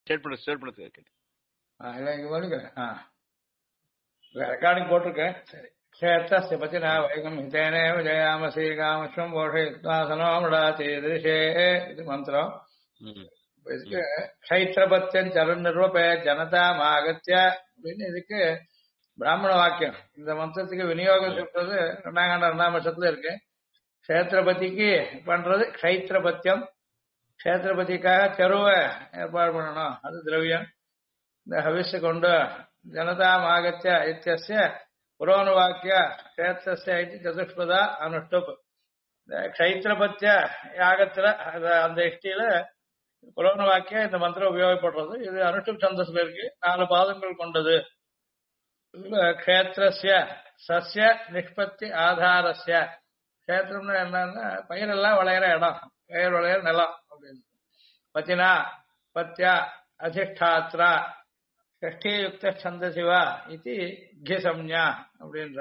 State பண்ண கேட்டேன். இல்லை இங்க படிக்கிறேன். ரெக்கார்டிங் போட்டிருக்கேன். சரி. க்ஷேத்திரஸ்ய பத்தினா வைகம் ஹிதேனே விஜயாமசி காமஸ்வம் போஷயித்வாசனோ மிடாதி திருஷே. இது மந்திரம். இதுக்கு க்ஷைத்திரபத்தியம் சரண் நிர்வபே ஜனதாமாகத்ய அப்படின்னு இதுக்கு பிராமண வாக்கியம். இந்த மந்திரத்துக்கு விநியோகம் சொல்றது 2ஆம் கண்டம் 2ஆம் வருஷத்துல இருக்கு. க்ஷேத்திரபதிக்கு பண்றது க்ஷைத்திரபத்தியம். க்ஷேத்திரபதிக்காக தெருவை ஏற்பாடு பண்ணணும். அது திரவியம். இந்த ஹவிஸ் கொண்டு ஜனதாமாகத்ய இத்தியஸ்ய புரோனுவாக்கிய க்ஷேத்திரஸ்ய இது சதுஷ்பதா அனுஷ்டுப். இந்த க்ஷைத்திரபத்திய யாகத்துல அந்த இஷ்டியில புரோனுவாக்கிய இந்த மந்திரம் உபயோகப்படுறது. இது அனுஷ்டுப் சந்தஸ்ல இருக்கு. 4 பாதங்கள் கொண்டது. இதுல க்ஷேத்திரஸ்ய சஸ்ய நிஷ்பத்தி ஆதாரஸ்ய. க்ஷேத்திரம்னு என்னன்னா பயிரெல்லாம் விளையிற இடம், பயிர் விளையிற நிலம் அப்படின்னு. பத்தினா பத்யா அதிஷ்டாத்ரா ஷஷ்டியுக்த சந்தசிவா இது கிசம்யா அப்படின்ற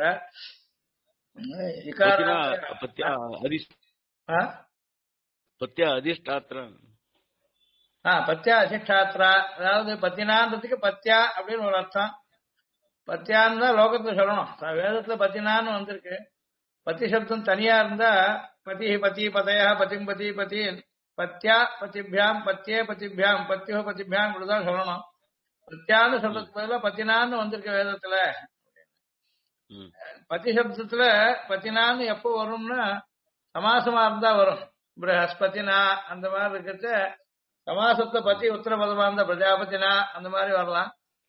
பத்யா அதிஷ்டாத்ரா. பத்யா அதிஷ்டாத்ரா அதாவது பத்தினான்றதுக்கு பத்யா அப்படின்னு ஒரு அர்த்தம். பத்தியான்னு தான் லோகத்துல சொல்லணும். வேதத்துல பத்தினான்னு வந்திருக்கு. பத்தி சப்தம் தனியா இருந்தா பதி பதி பதையா பதிம் பதி பதி பத்யா பதிபியாம் பத்தியே பதிபியாம் பத்தியோ பதிபியாம் இப்படிதான் சொல்லணும். பத்தியான்னு சொல்றதுக்கு பதிலா பத்தினான்னு வந்திருக்க வேதத்துல. பதி சப்தத்துல பத்தினான்னு எப்போ வரும்னா சமாசமா இருந்தா வரும். பிரஹஸ்பதினா அந்த மாதிரி இருக்கிறத சமாசத்துல பத்தி உத்தரபதமா இருந்தா பிரஜாபதினா அந்த மாதிரி வரலாம்.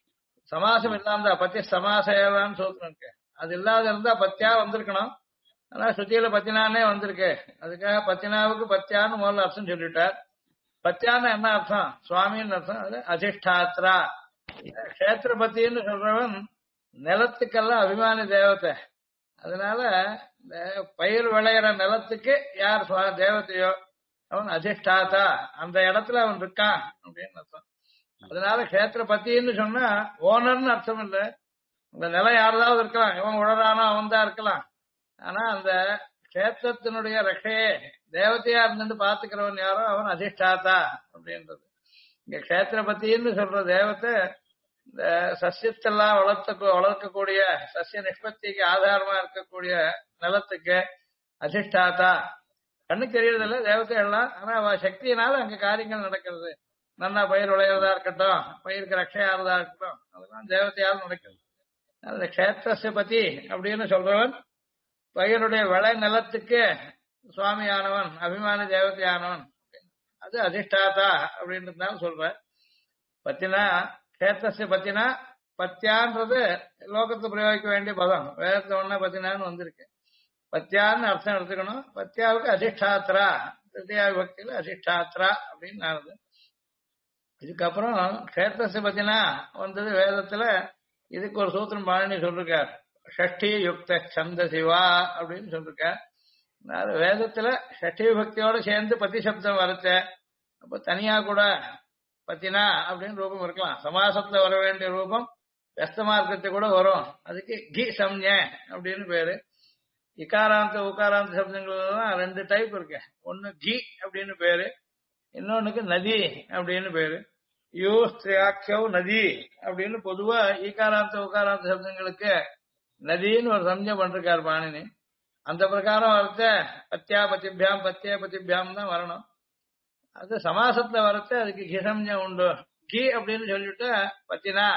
சமாசம் இல்லாம பத்தி சமாசேவான்னு சூத்திரம் இருக்கு. அது இல்லாத இருந்தா பத்தியா வந்திருக்கணும். ஆனா ஸ்ருதியில பத்தினானே வந்திருக்கு. அதுக்காக பத்தினாவுக்கு பத்தியான்னு முதல்ல அர்த்தம் சொல்லிட்டார். பத்தியான்னு என்ன அர்த்தம்? சுவாமின்னு அர்த்தம். அது அதிஷ்டாத்ரா. கஷேத்திரபத்தின்னு சொல்றவன் நிலத்துக்கெல்லாம் அபிமானி தேவத்தை. அதனால இந்த பயிர் விளையிற நிலத்துக்கு யார் தேவதையோ அவன் அதிஷ்டாத்தா. அந்த இடத்துல அவன் இருக்கான் அப்படின்னு அர்த்தம். அதனால கஷேத்திரபத்தின்னு சொன்னா ஓனர்னு அர்த்தம் இல்லை. இந்த நிலம் யாராவது இருக்கலாம். இவன் உழறானோ அவன் தான் இருக்கலாம். ஆனா அந்த கஷேத்திரத்தினுடைய ரட்சையே தேவதையா இருந்துட்டு பாத்துக்கிறவன் யாரோ அவன் அதிஷ்டாத்தா அப்படின்றது. இங்க கஷேத்திரபத்தின்னு சொல்ற தேவத்தை இந்த சசியத்தெல்லாம் வளர்க்கக்கூடிய சசிய நிஷ்பத்திக்கு ஆதாரமா இருக்கக்கூடிய நிலத்துக்கு அதிஷ்டாத்தா. கண்ணுக்கு தெரியறதில்ல தேவத்தை எல்லாம். ஆனா அவ சக்தியினால அங்க காரியங்கள் நடக்கிறது. நல்லா பயிர் விளையிறதா இருக்கட்டும், பயிருக்கு ரட்சையாறதா இருக்கட்டும், அதெல்லாம் தேவதையால் நடக்கிறது. அந்த கஷேத்திரஸ்ய பதி அப்படின்னு சொல்றவன் பயினுடைய விளை நிலத்துக்கு சுவாமியானவன், அபிமானி தேவதையானவன். அது அதிஷ்டாதா அப்படின்றதுனால சொல்ற. பத்தினா கஷேத்திரஸ்ய பத்தினா பத்தியான்றது லோகத்தை பிரயோகிக்க வேண்டிய பதம். வேதத்துல ஒன்னா பத்தினான்னு வந்திருக்கு. பத்தியான்னு அர்த்தம் எடுத்துக்கணும். பத்தியாவுக்கு அதிஷ்டாத்ரா, திருத்தியா விபக்தியில அதிஷ்டாத்ரா அப்படின்னு ஆகுது. இதுக்கப்புறம் கஷேத்திரஸ்ய பத்தினா வந்தது வேதத்துல. இதுக்கு ஒரு சூத்திரம் பாணினி சொல்லிருக்கார். ஷஷ்டி யுக்த சந்தசிவா அப்படின்னு சொல்லிருக்கார். வேதத்துல ஷஷ்டி விபக்தியோட சேர்ந்து பத்தி சப்தம் வரச்ச அப்ப தனியா கூட பத்தினா அப்படின்னு ரூபம் இருக்கலாம். சமாசத்துல வர வேண்டிய ரூபம் வெஸ்தமா இருக்கிறது கூட வரும். அதுக்கு கி சம்ஞ அப்படின்னு பேரு. இகாராந்த உகாராந்த சப்தங்கள்லாம் 2 டைப் இருக்கு. ஒன்னு கி அப்படின்னு பேரு, இன்னொன்னுக்கு நதி அப்படின்னு பேரு. யூ ஸ்திரியாக்கியவ் நதி அப்படின்னு பொதுவா ஈகாராந்த உகாராந்த சப்தங்களுக்கு நதின்னு ஒரு சம்ஞை பண்றாரு பாணினி. அந்த பிரகாரம் வரத்த பத்தியா பத்திபியாம் பத்திய பத்திபியாம் தான் வரணும். அது சமாசத்துல வரத்த அதுக்கு கிசம்ஞை உண்டு. கி அப்படின்னு சொல்லிட்டு பத்தினா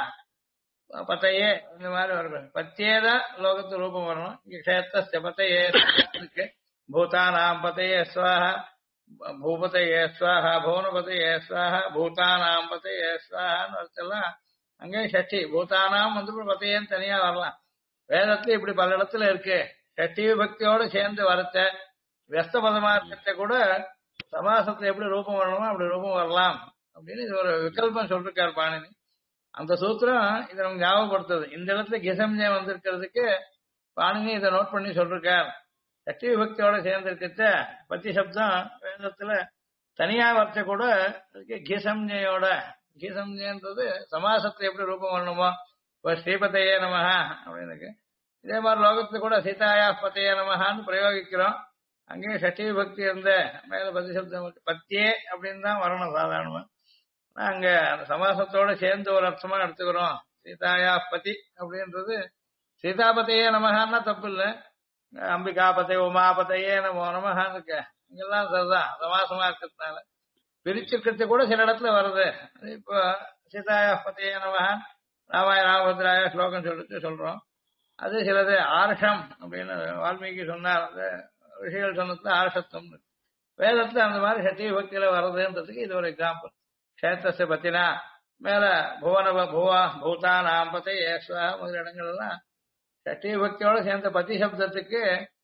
பத்தையே இந்த மாதிரி வரணும். பத்தியேதான் லோகத்து ரூபம் வரணும். இங்க கஷேத்திர பத்தையே இருக்கு. பூதானாம் பத்தையே ஸ்வாஹா, பூபதையே ஸ்வாஹா, பௌனபதையே ஸ்வாஹா, பூதானாம் பத்தையே ஸ்வாஹான்னு வரச்செல்லாம் அங்கே ஷஷ்டி. பூதானாம் வந்து பத்தையேன்னு தனியா வரலாம். வேதத்துல இப்படி பல இடத்துல இருக்கு. ஷஷ்டி விபக்தியோட சேர்ந்து வரத்த வெஸ்த பதமா இருக்கிறத கூட சமாசத்துல எப்படி ரூபம் வரணுமோ அப்படி ரூபம் வரலாம் அப்படின்னு இது ஒரு விகல்பம் சொல்லிருக்காரு பாணினி. அந்த சூத்திரம் இதை நமக்கு ஞாபகப்படுத்துது. இந்த இடத்துல கிசம்ஞை வந்திருக்கிறதுக்கு பாணினி இதை நோட் பண்ணி சொல்லிருக்கார். ஷஷ்டி விபக்தியோட சேர்ந்து இருக்கிறத பத்தி சப்தம் வேதத்துல தனியா வரச்ச கூட அதுக்கு கிசம்ஞையோட, கிசம்ஞைன்றது சமாசத்துல எப்படி ரூபம் வரணுமோ இப்போ ஸ்ரீபதையே நமஹா அப்படின்னு. இதே மாதிரி லோகத்துல கூட சீதாயா பத்தையே நமஹான்னு பிரயோகிக்கிறோம். அங்கேயும் ஷஷ்டி விபக்தி இருந்த மேல பத்தி சப்தம் பத்தியே அப்படின்னு தான் வரணும் சாதாரணமா. நாங்க அந்த சமாசத்தோட சேர்ந்து ஒரு அர்த்தமா எடுத்துக்கிறோம். சீதாயா பதி அப்படின்றது சீதாபதையே நமகான்னா தப்பு இல்ல. அம்பிகாபதை உமாபதையே நமோ நமகான்னு இருக்க இங்கெல்லாம் சரிதான் சமாசமா இருக்கிறதுனால. பிரிச்சிருக்கிறது கூட சில இடத்துல வருது. இப்போ சீதாயா பதையே நமகான் ராமாய ராமபத்ராய ஸ்லோகம் சொல்றோம். அது சிலது ஆர்ஷம் அப்படின்னு வால்மீகி சொன்னார். அந்த ரிஷிகள் சொன்னதுல ஆர்ஷத்துவம் வேதத்துல அந்த மாதிரி சத்திய பக்தியில வர்றதுன்றதுக்கு இது ஒரு எக்ஸாம்பிள். கஷேத்திரத்தை பத்தினா மேல புவா பூதா நாம்பத்தை ஏஸ்வா முதல் இடங்கள் எல்லாம் சத்திய பக்தியோட சேர்ந்த பதி சப்தத்துக்கு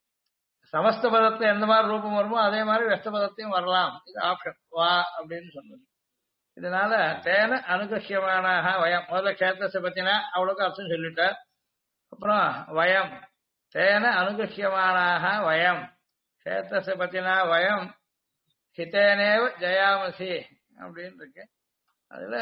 சமஸ்த பதத்துல எந்த மாதிரி ரூபம் வருமோ அதே மாதிரி வெஸ்ட பதத்தையும் வரலாம். இது ஆப்ஷன் வா அப்படின்னு சொன்னது. இதனால தேன அனுகிருஷ்யமான வயம் முதல்ல கஷேத்திரத்தை பத்தினா அவ்வளவுக்கு அர்த்தம் சொல்லிட்டார். அப்புறம் வயம் தேன அனுகிருஷ்யமானாக வயம் கஷேத்திரத்தை பத்தினா வயம் ஹிதேனேவ ஜயாமசி அப்படின்னு இருக்கு. அதுல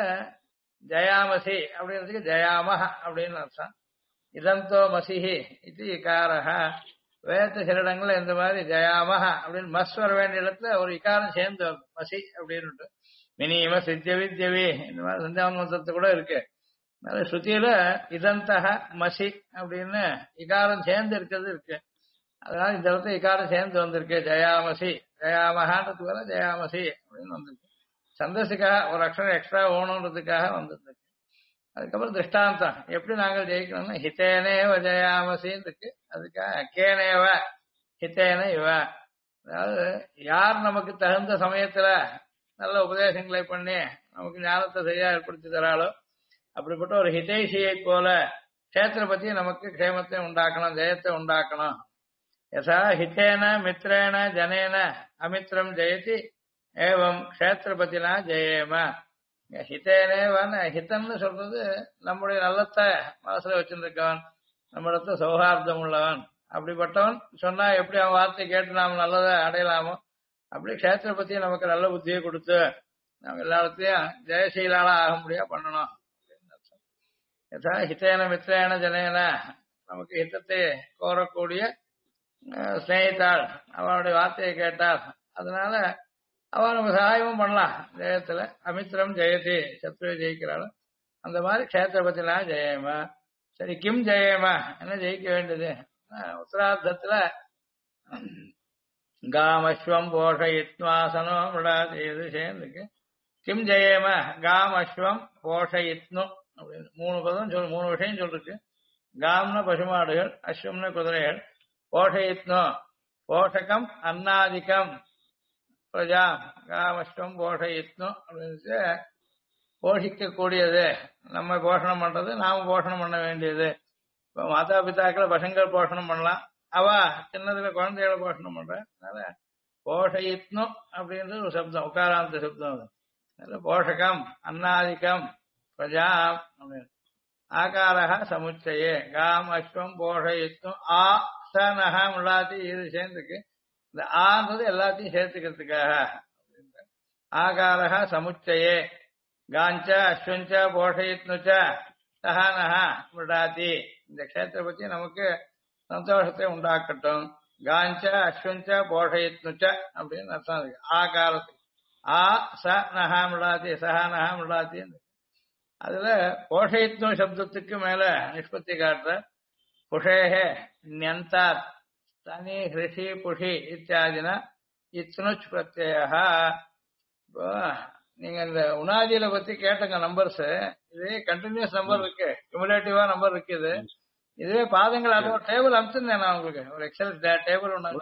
ஜயாமசி அப்படின்றதுக்கு ஜயாமஹ அப்படின்னு அர்த்தம். இதந்தோ மசிஹி இது இகாரஹ வேத சில இடங்கள்ல இந்த மாதிரி ஜயாமஹ அப்படின்னு மஸ் வர வேண்டிய இடத்துல ஒரு இகாரம் சேர்ந்து வரும் மசி அப்படின்னு. மினிம சித்திய வித்யவி இந்த மாதிரி சந்தியாவன் மந்திரத்து கூட இருக்கு. அதனால ஸ்ருதியில இதந்தக மசி அப்படின்னு இகாரம் சேர்ந்து இருக்கிறது இருக்கு. அதனால இந்த இடத்துல இகாரம் சேர்ந்து வந்திருக்கு. ஜயாமசி ஜயாமகான்றதுக்கு வர ஜயாமசி அப்படின்னு வந்திருக்கு. சந்தோஷத்துக்காக ஒரு அக்ஷரம் எக்ஸ்ட்ரா ஓணுன்றதுக்காக வந்திருக்கு. அதுக்கப்புறம் திருஷ்டாந்தம் எப்படி நாங்கள் ஜெயிக்கணும்னா ஹிதேனேவ ஜயாமசின்னு இருக்கு. அதுக்காக அக்கேனேவ ஹிதேன இவ அதாவது யார் நமக்கு தகுந்த சமயத்துல நல்ல உபதேசங்களை பண்ணி நமக்கு ஞானத்தை சரியா ஏற்படுத்தி தராளோ அப்படிப்பட்ட ஒரு ஹிதேஷியை போல கஷேத்திர பத்தி நமக்கு க்ஷேமத்தை உண்டாக்கணும், ஜெயத்தை உண்டாக்கணும். யசா ஹிதேன மித்ரேன ஜனேன அமித்ரம் ஜெயதி ஏவம் கஷேத்திரபதினா ஜெயேம. ஹிதேனேவன் ஹிதன்னு சொல்றது நம்முடைய நல்லத்தை மனசுல வச்சிருக்கவன், நம்மிடத்த சௌஹார்தம் உள்ளவன். அப்படிப்பட்டவன் சொன்னா எப்படி அவன் வார்த்தை கேட்டு நாம் நல்லதை அடையலாமோ அப்படி கஷேத்திரபதியை நமக்கு நல்ல புத்தியை கொடுத்து நம்ம எல்லா இடத்தையும் ஜெயசீலாளா ஆக முடியா பண்ணணும். யதா ஹிதேன மித்ரேன ஜனேன நமக்கு ஹிதத்தை கோரக்கூடிய ஸ்நேகித்தாள் அவளுடைய வார்த்தையை கேட்டாள். அதனால அவன் நம்ம சகாயமும் பண்ணலாம். ஜெயத்துல அமித்ரம் ஜெயதி சத்ருவை ஜெயிக்கிறாள். அந்த மாதிரி கஷேத்திரபதினா ஜெயமா. சரி கிம் ஜெயமா என்ன ஜெயிக்க வேண்டியது? உத்தரார்த்தத்துல காமஸ்வம் போஷயித்வாசனோ விடாது சேர்ந்துருக்கு. கிம் ஜெயம காமஸ்வம் போஷயித்னு அப்படின்னு 3 பதம் 3 விஷயம் சொல்லிருக்கு. காம்ன பசுமாடுகள், அஸ்வம்ன குதிரைகள், போஷயித்னோ போஷகம் அன்னாதிக்கம் பிரஜா காமஸ்வம் போஷயித்னு அப்படின்னு போஷிக்க கூடியது. நம்ம போஷணம் பண்றது நாம போஷணம் பண்ண வேண்டியது. இப்போ மாதா பிதாக்களை பசங்கள் போஷணம் பண்ணலாம், அவ சின்னதுல குழந்தைகளை போஷணம் பண்ற. அதனால போஷயித்னு அப்படின்றது ஒரு சப்தம், உக்காராந்த சப்தம். அது போஷகம் அன்னாதிக்கம் பிரஜா அப்படின்னு. ஆகாரா சமுச்சயே காம் அஸ்வம் போஷயித்னு ஆ சனகம் எல்லாத்தையும் இது சேர்ந்துருக்கு. இந்த ஆன்றது எல்லாத்தையும் சேர்த்துக்கிறதுக்காக. ஆகாரா சமுச்சயே காஞ்ச அஸ்வஞ்ச போஷயித்னுச்ச சஹனஹா விடாதி. இந்த கஷேத்திர பத்தி நமக்கு சந்தோஷத்தை உண்டாக்கட்டும். காஞ்ச அஸ்வஞ்ச போஷயித்னுச்ச அப்படின்னு அர்த்தம் இருக்கு. ஆகாரத்துக்கு ஆ ச நஹா விடாதி சஹனஹா விடாதி. அதுல போஷயித்னு சப்தத்துக்கு மேல நிஷ்பத்தி காட்டுற புஷேஹே ன்யந்தாத் தனி ஹிருஷி புஷி இத்தியாதினா இத்னுச் பிரத்யய. இப்போ நீங்க இந்த உணாதியில பத்தி கேட்டங்க நம்பர்ஸ், இது கண்டினியூஸ் நம்பர் இருக்கு, குமுலேட்டிவா நம்பர் இருக்குது. இதுவே பாதங்கள் அது ஒரு டேபிள் அனுப்பிச்சிருந்தேன் நான் உங்களுக்கு, ஒரு எக்ஸல் டேபிள் ஒண்ணு.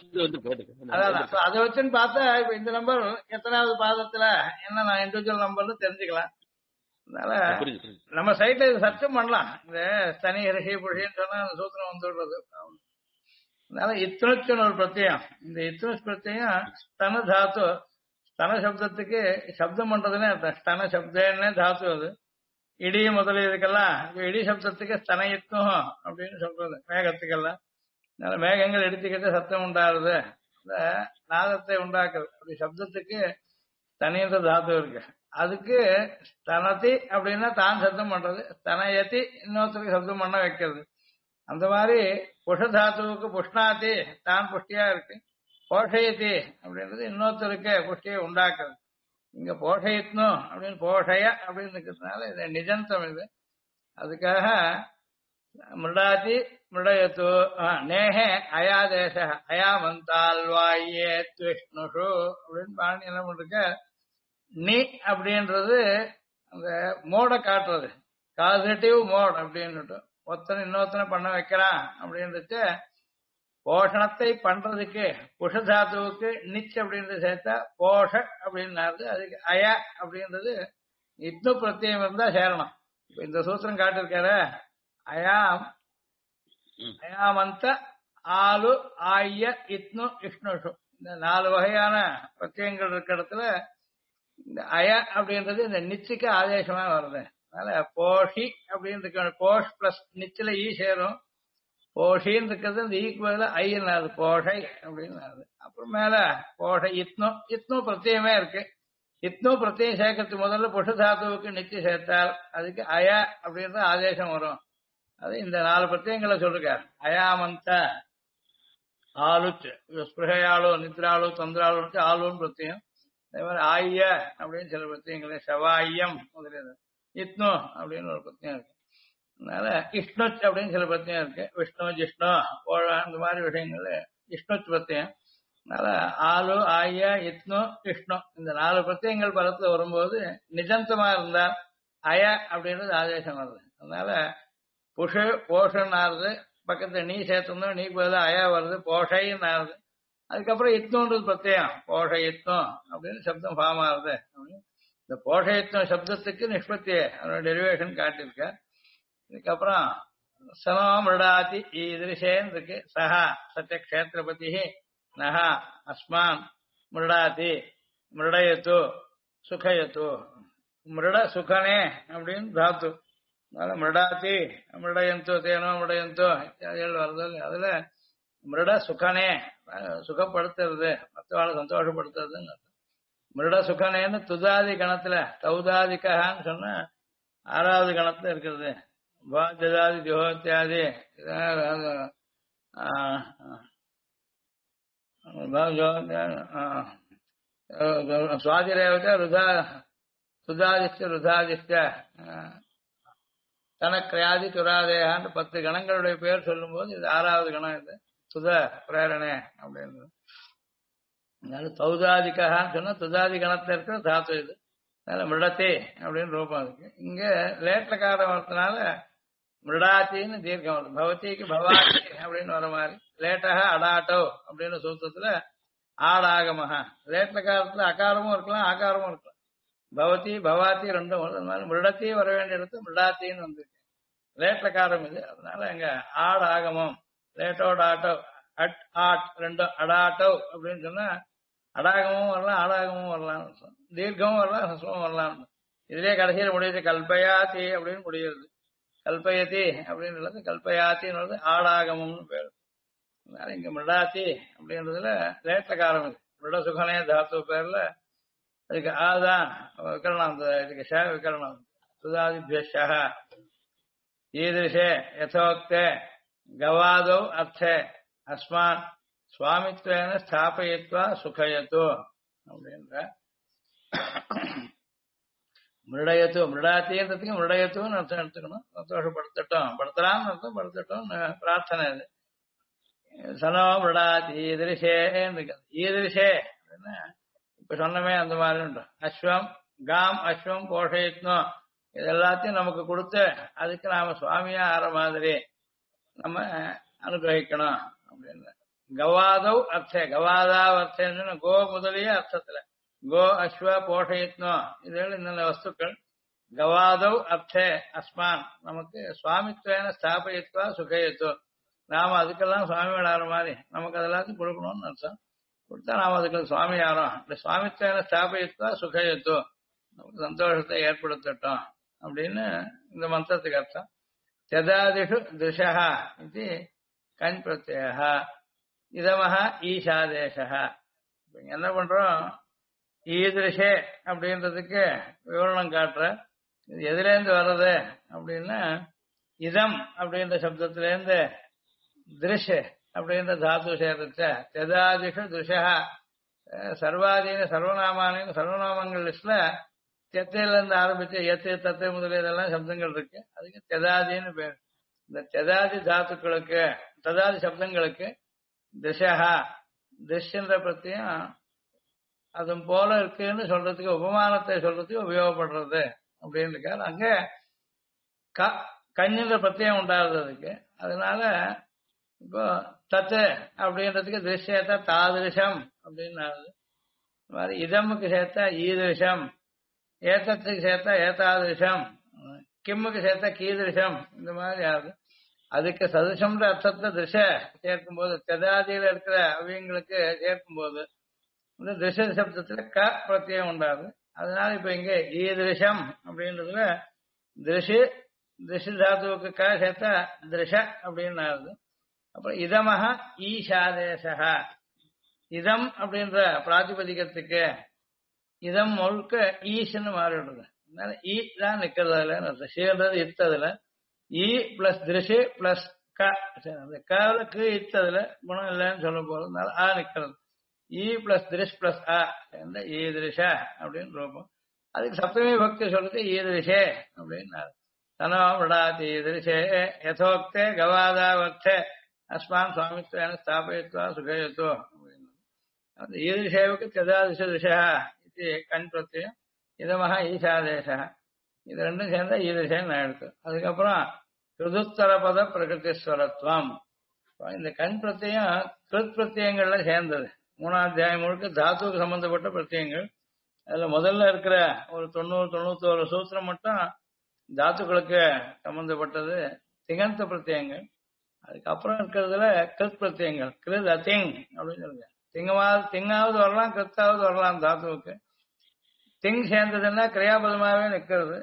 அதான் அதை வச்சுன்னு பார்த்தா இப்ப இந்த நம்பர் எத்தனாவது பாதத்துல என்ன நான் இண்டிவிஜுவல் நம்பர்னு தெரிஞ்சுக்கலாம். அதனால நம்ம சைட்ல இது சர்ச்சம் பண்ணலாம். இந்த தனி ரிஷி புஷின்னு சொன்னா அந்த சூத்திரம் வந்து விடுறது. அதனால இத்னுச்சுன்னு ஒரு பிரத்யம். இந்த இத்னுச் பிரத்யம் ஸ்தன தாத்து. ஸ்தன சப்தத்துக்கு சப்தம் பண்றதுன்னு ஸ்தன சப்தன்னு தாத்து. அது இடி முதல் இதுக்கெல்லாம் இடி சப்தத்துக்கு ஸ்தனயித்தும் அப்படின்னு சொல்றது மேகத்துக்கெல்லாம். அதனால மேகங்கள் எடுத்துக்கிட்டு சத்தம் உண்டாருது, இந்த நாதத்தை உண்டாக்குறது. அப்படி சப்தத்துக்கு தனின்ற தாத்து இருக்கு. அதுக்கு ஸ்தனதி அப்படின்னா தான் சப்தம் பண்றது, ஸ்தனயதி இன்னொருத்தருக்கு சப்தம் பண்ண வைக்கிறது. அந்த மாதிரி புஷதாத்துவுக்கு புஷ்ணாதி தான் புஷ்டியா இருக்கு, போஷயதி அப்படின்றது இன்னொருத்தருக்கு புஷ்டியை உண்டாக்குறது. இங்க போஷயித்னோ அப்படின்னு போஷய அப்படின்னு இருக்கிறதுனால இது நிஜந்தம் இது. அதுக்காக மிருடாதி மிருடயத்து நேஹே அயாதேச அயாமந்தால்வாயே விஷ்ணுஷு அப்படின்னு பாணி என்ன பண்றக்க நீ அப்படின்றது அந்த மோட காட்டுறது காசிட்டிவ் மோட் அப்படின்னு ஒருத்தனை இன்னொருத்தனை பண்ண வைக்கிறான் அப்படின்றது போஷணத்தை பண்றதுக்கு புஷதாத்துவுக்கு நிச் அப்படின்றது சேர்த்தா போஷ அப்படின்னாரு. அதுக்கு அய அப்படின்றது இத்னு பிரத்யம் இருந்தா சேரணும். இப்ப இந்த சூத்திரம் காட்டிருக்காரு அயாம் அயாமந்த ஆலு ஆய இத்னு இஷ்ணுஷு இந்த 4 வகையான பிரத்யங்கள் இருக்கிற இடத்துல இந்த அய அப்படின்றது இந்த நிச்சுக்கு ஆதேசமா வருது. அதனால போஷி அப்படின்னு இருக்க போஷ் பிளஸ் நிச்சில ஈ சேரும். போஷின்னு இருக்கிறது இந்த ஈக்கு பதில ஐன்னாரு போஷை அப்படின்னு. அப்புறம் மேல போஷை இத்னு பிரத்யமே இருக்கு. இத்னு பிரத்யம் சேர்க்கறதுக்கு முதல்ல புஷதாத்துவுக்கு நிச்சு சேர்த்தால் அதுக்கு அய அப்படின்ற ஆதேசம் வரும். அது இந்த 4 பிரத்யங்களை சொல்லிருக்காரு. அயாமந்த ஆளுச்சு ஸ்பிருகையாளு நித்ராளு தந்திராளு ஆளுன்னு பிரத்யம். அதே மாதிரி ஆய்ய அப்படின்னு சில பிரத்யங்களே செவாயம் முதலியது. இத்னு அப்படின்னு ஒரு பிரத்யம் இருக்கு. அதனால இஷ்ணுச் அப்படின்னு சில பிரத்யம் இருக்கு. விஷ்ணு ஜிஷ்ணு போழ இந்த மாதிரி விஷயங்கள்ல இஷ்ணுச் பிரத்யம். அதனால ஆலு ஆய்ய இத்னு இஷ்ணு இந்த 4 பிரத்யங்கள் பதத்துல வரும்போது நிஜந்தமா இருந்தா அய அப்படின்றது ஆதேசம் வருது. அதனால புஷு போஷன் ஆறுது பக்கத்துல நீ சேர்த்தோம்னா நீ பதில அய வருது போஷைன்னு ஆறுது. அதுக்கப்புறம் இத்னுன்றது பிரத்யம் போஷ இத்னம் அப்படின்னு சப்தம் ஃபார்ம் ஆகுது. இந்த போஷ இத்னம் சப்தத்துக்கு நிஷ்பத்தி அதோட டெரிவேஷன் காட்டியிருக்க. இதுக்கப்புறம் சனோ மிருடாதி ஈதிருஷேன்னு இருக்கு. சஹா சத்திய கஷேத்திரபதி நஹா அஸ்மான் மிருடாதி மிருடயத்து சுகயத்து மிருட சுகனே அப்படின்னு தாத்து. அதனால மிருடாதி மிருடயந்தோ தேனோ மிருடயந்தோ இத்தியாதிகள் வருது. அதுல மிருட சுகனே சுகப்படுத்துறது மற்றவாளை சந்தோஷப்படுத்துறதுன்னு மிருட சுகனேன்னு துதாதி கணத்துல தௌதாதிகான்னு சொன்ன 6வது கணத்துல இருக்கிறது. பாஜதாதி ஜோத்தியாதி சுவாதிரேவத ருதா சுதாதிஷ்ட ருதாதிஷ்ட தனக்கிரையாதி துராதேகான்னு 10 கணங்களுடைய பேர் சொல்லும் போது இது 6வது கணம். இது சுத பிரேரணே அப்படின்னு. அதனால தௌதாதிகான்னு சொன்னா துதாதி கணத்துல இருக்கிற தாத்து இது. அதனால மிருடத்தே அப்படின்னு ரூபம் இருக்கு. இங்க லேட்டக்காரம் வரதுனால மிருடாத்தின்னு தீர்க்கம் வருது. பவதிக்கு பவாதி அப்படின்னு வர மாதிரி லேட்டக அடாட்டோ அப்படின்னு சூத்திரத்துல ஆடாகமஹா லேட்டக்காரத்துல அகாரமும் இருக்கலாம் ஆகாரமும் இருக்கலாம். பவதி பவாத்தி ரெண்டும் வருது. அதனால மிருடத்தி வர வேண்டிய இடத்துல மிருடாத்தின்னு வந்திருக்கு. லேட்டக்காரம் இது. அதனால இங்க ஆடாகமம் லேட்டோட ஆட்டோ அட் ஆட் ரெண்டும் அடாட்டோ அப்படின்னு சொன்னா அடாகமும் வரலாம் ஆடாகமும் வரலாம் தீர்க்கமும் வரலாம் ஹஸ்வமும் வரலாம். இதுலயே கடைசியில் முடியுது கல்பயாத்தி அப்படின்னு முடியுது. கல்பயத்தி அப்படின்னு கல்பயாத்தின்னு ஆடாகமம்னு பேரு. அதனால இங்க மிருடாத்தி அப்படின்றதுல லேட்டக்காரம் இது. மிருட சுகனே தாத்து பேர்ல அதுக்கு ஆதான் விகரணம். அந்த இதுக்கு ஷ விகரணம் சுதாதிபியஷ ஈதிருஷே யதோக்தே கவாதோ அர்த்தே அஸ்மான் சுவாமித்வேன ஸ்தாபயித்வா சுகயத்து அப்படின்ற மிருடயத்து மிருடாத்தின்றதுக்கு மிருடயத்துன்னு அர்த்தம் எடுத்துக்கணும். சந்தோஷப்படுத்தட்டும் படுத்தலாம்னு அர்த்தம் படுத்தட்டும் பிரார்த்தனை இது. சனோ மிருடாத்தி ஈதிருஷேன்னு இருக்கு. ஈதிருஷே அப்படின்னா இப்ப சொன்னமே அந்த மாதிரி உண்டு. அஸ்வம் காம் அஸ்வம் போஷயத்னம் இது எல்லாத்தையும் நமக்கு கொடுத்து அதுக்கு நாம சுவாமியா ஆற மாதிரி நம்ம அனுகிரகிக்கணும் அப்படின்னு. கவாதவ் அர்த்தே கவாதாவ் அர்த்தம் கோ முதலிய அர்த்தத்துல கோ அஸ்வ போஷயத்னம் இதுல இந்த வஸ்துக்கள் கவாதவ் அர்த்தே அஸ்மான் நமக்கு சுவாமித்வேன ஸ்தாபயித்வா சுகயத்து நாம அதுக்கெல்லாம் சுவாமி விடாத மாதிரி நமக்கு அதெல்லாத்தையும் கொடுக்கணும்னு அர்த்தம். கொடுத்தா நாம அதுக்கு சுவாமி ஆறோம். இந்த சுவாமித்வேன ஸ்தாபயித்வா சுகயத்து நமக்கு சந்தோஷத்தை ஏற்படுத்தட்டும் அப்படின்னு இந்த மந்திரத்துக்கு அர்த்தம். ததாதிஷு திருஷா இது கண் பிரத்யேக இதமஹ ஈஷாதேசா. என்ன பண்றோம் ஈதிருஷே அப்படின்றதுக்கு விவரணம் காட்டுற. இது எதுலேருந்து வர்றது அப்படின்னா இதம் அப்படின்ற சப்தத்திலேருந்து திருஷ் அப்படின்ற தாத்து சேர்த்த ததாதிஷு திருஷா சர்வாதீன சர்வநாமானின்னு சர்வநாமங்கள் லிஸ்ட்ல தெத்தையில இருந்து ஆரம்பிச்சு எத்து தத்தை முதலியதெல்லாம் சப்தங்கள் இருக்கு. அதுக்கு தெதாதின்னு பேர். இந்த தெதாதி தாத்துக்களுக்கு ததாதி சப்தங்களுக்கு திசஹா திஷ்ன்ற பிரத்தியம் அதுவும் போல இருக்குன்னு சொல்றதுக்கு உபமானத்தை சொல்றதுக்கு உபயோகப்படுறது அப்படின்னு இருக்காரு. அங்க கண்ணுன்ற பிரத்தியம் உண்டாடுறது அதுக்கு. அதனால இப்போ தத்து அப்படின்றதுக்கு திருஷ்யத்தை தாதிருஷம் அப்படின்னு இந்த மாதிரி இதமுக்கு சேர்த்தா ஈதிருஷம், ஏத்தத்துக்கு சேர்த்தா ஏத்தாதிருஷம், கிம்முக்கு சேர்த்தா கீதிருஷம், இந்த மாதிரி ஆகுது. அதுக்கு சதுஷம்ன்ற அர்த்தத்தை திச சேர்க்கும் போது தெதாதியில இருக்கிற அவியங்களுக்கு சேர்க்கும் போது இந்த திச சப்தத்துல க பிரத்தியம் உண்டாது. அதனால இப்ப இங்க ஈதிருஷம் அப்படின்றதுல திருஷு திருஷு தாத்துவுக்கு க சேர்த்தா திருஷ அப்படின்னு ஆகுது. அப்புறம் இதமஹ ஈஷாதேசா இதம் அப்படின்ற பிராதிபதிகத்துக்கு இதம் முழுக்க ஈஷ்ன்னு மாறிடுது. அதனால ஈ தான் நிக்கிறதுல ஷீன்றது இத்ததுல இ பிளஸ் திருஷு பிளஸ் க அந்த கவுக்கு இத்ததுல குணம் இல்லைன்னு சொல்ல போறதுனால ஆ நிக்கிறது. இ பிளஸ் திருஷ் பிளஸ் ஆ ஈதிருஷ அப்படின்னு ரூபம். அதுக்கு சப்தமி பக்தி சொல்றது ஈதிருஷே அப்படின்னு தனோ விடாதி ஈதிருஷே யதோக்தே கவாதாவர்த்தே அஸ்மான் சுவாமித்வேன ஸ்தாபயித்வா சுகயத்தோ அப்படின்னு அந்த ஈதிருஷேவுக்கு ததாதிஷ திஷா இது கண் பிரத்தியம் இதமாக ஈஷாதேசா இது ரெண்டும் சேர்ந்தா ஈதிருஷேன்னு ஆயிடுது. அதுக்கப்புறம் கிருதுத்தரபத பிரகிருதிஸ்வரத்துவம் இந்த கண் பிரத்தியம் கிருத் பிரத்தியங்கள்ல சேர்ந்தது. 3ஆம் அத்தியாயம் முழுக்க தாத்துவுக்கு சம்பந்தப்பட்ட பிரத்தியங்கள். அதுல முதல்ல இருக்கிற ஒரு 90-91 சூத்திரம் மட்டும் தாத்துக்களுக்கு சம்பந்தப்பட்டது திகந்த பிரத்தியங்கள். அதுக்கப்புறம் இருக்கிறதுல கிருத் பிரத்தியங்கள் கிருத் அதிங் அப்படின்னு சொல்லுங்க. திங்காவது வரலாம் கிருத்தாவது வரலாம் தாத்துவுக்கு. திங் சேர்ந்ததுன்னா கிரியாபதமாவே நிக்கிறது.